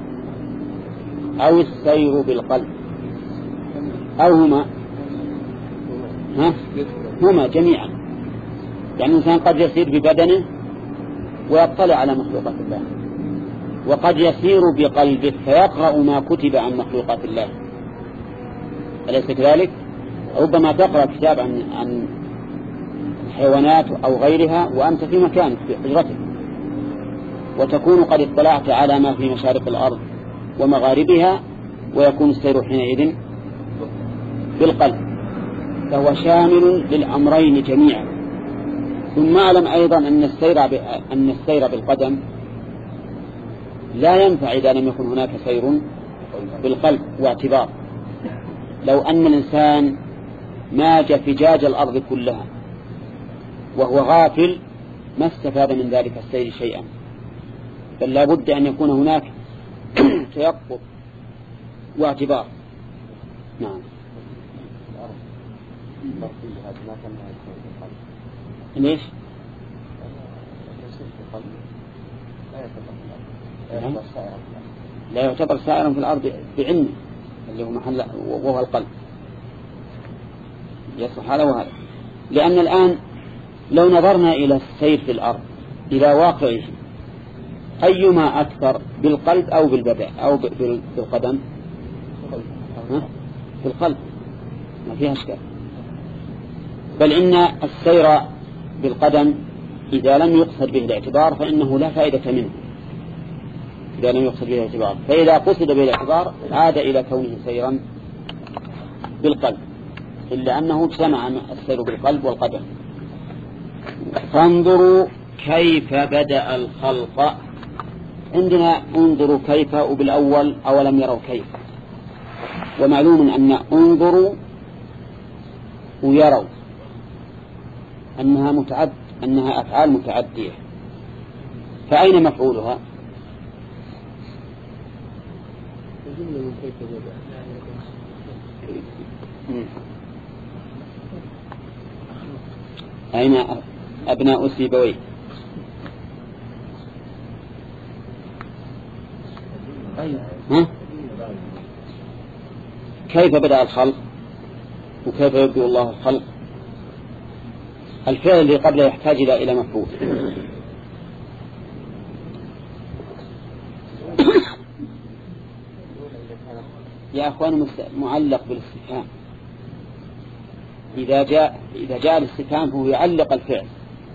أو السير بالقلب أو هما؟ ها؟ هما جميعا. يعني الإنسان قد يسير ببدنه ويطلع على مخلوقات الله، وقد يسير بقلبه فيقرأ ما كتب عن مخلوقات الله، أليس كذلك؟ ربما تقرأ كتاب عن عن حيوانات أو غيرها وأنت في مكانك في حجرتك، وتكون قد اطلعت على ما في مشارق الأرض ومغاربها، ويكون السير حينئذ بالقلب، فهو شامل للأمرين جميعا. ثم أعلم أيضا أن السير أن السير بالقدم لا ينفع إذا لم يكن هناك سير بالقلب واعتبار. لو أن الإنسان ماج فجاج الأرض كلها وهو غافل ما استفاد من ذلك السير شيئا، بل لا بد أن يكون هناك تيقظ واعتبار. نعم. ليش؟ لا يعتبر سائرا في الأرض بعلمه اللي هو محل وهو القلب، يصح هذا وهذا. لأن الآن لو نظرنا إلى السير في الأرض إلى واقعه أيما أكثر، بالقلب أو بالبدن أو بالقدم؟ بالقلب، ما فيها اشكال. بل إن السير بالقدم إذا لم يقصد به الاعتبار فإنه لا فائدة منه، إذا لم يقصد به الاعتبار. فإذا قصد به الاعتبار عاد إلى كونه سيرا بالقلب، إلا أنه اجتمع السير بالقلب والقدم. فانظروا كيف بدأ الخلق. عندنا انظروا كيف وبالأول أولم يروا كيف، ومعلوم أن انظروا ويروا أنها متعد أنها أفعال متعدية، فأين مفعولها؟ أين أبناء سيبويه؟ ها؟ كيف بدأ الخلق وكيف يبدأ الله الخلق؟ الفعل اللي قبله يحتاج إلى مفعول. يا أخوان معلق بالاستفهام. إذا جاء إذا جاء الاستفهام فهو يعلق الفعل،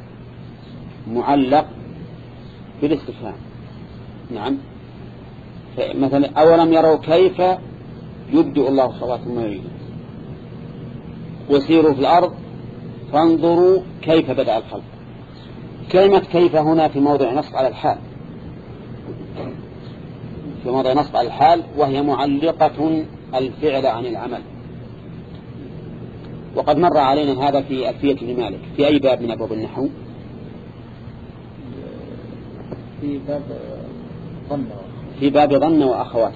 معلق بالاستفهام. نعم. مثلا أولم يروا كيف يبدئ الله الخلق ثم يعيده، وسيروا في الأرض فانظروا كيف بدأ الخلق. كلمة كيف هنا في موضع نصب على الحال، في موضع نصب على الحال، وهي معلقة الفعل عن العمل. وقد مر علينا هذا في ألفية ابن مالك. في أي باب من أبواب النحو؟ في باب ظن في باب ظن وأخواته.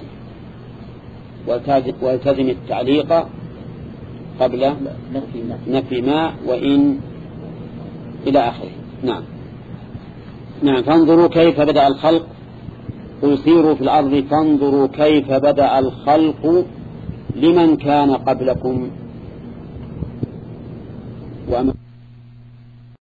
والتزم التعليق قبل نفي ما وإن إلى آخره. نعم. نعم. فانظروا كيف بدأ الخلق، قل سيروا في الأرض فانظروا كيف بدأ الخلق لمن كان قبلكم وأما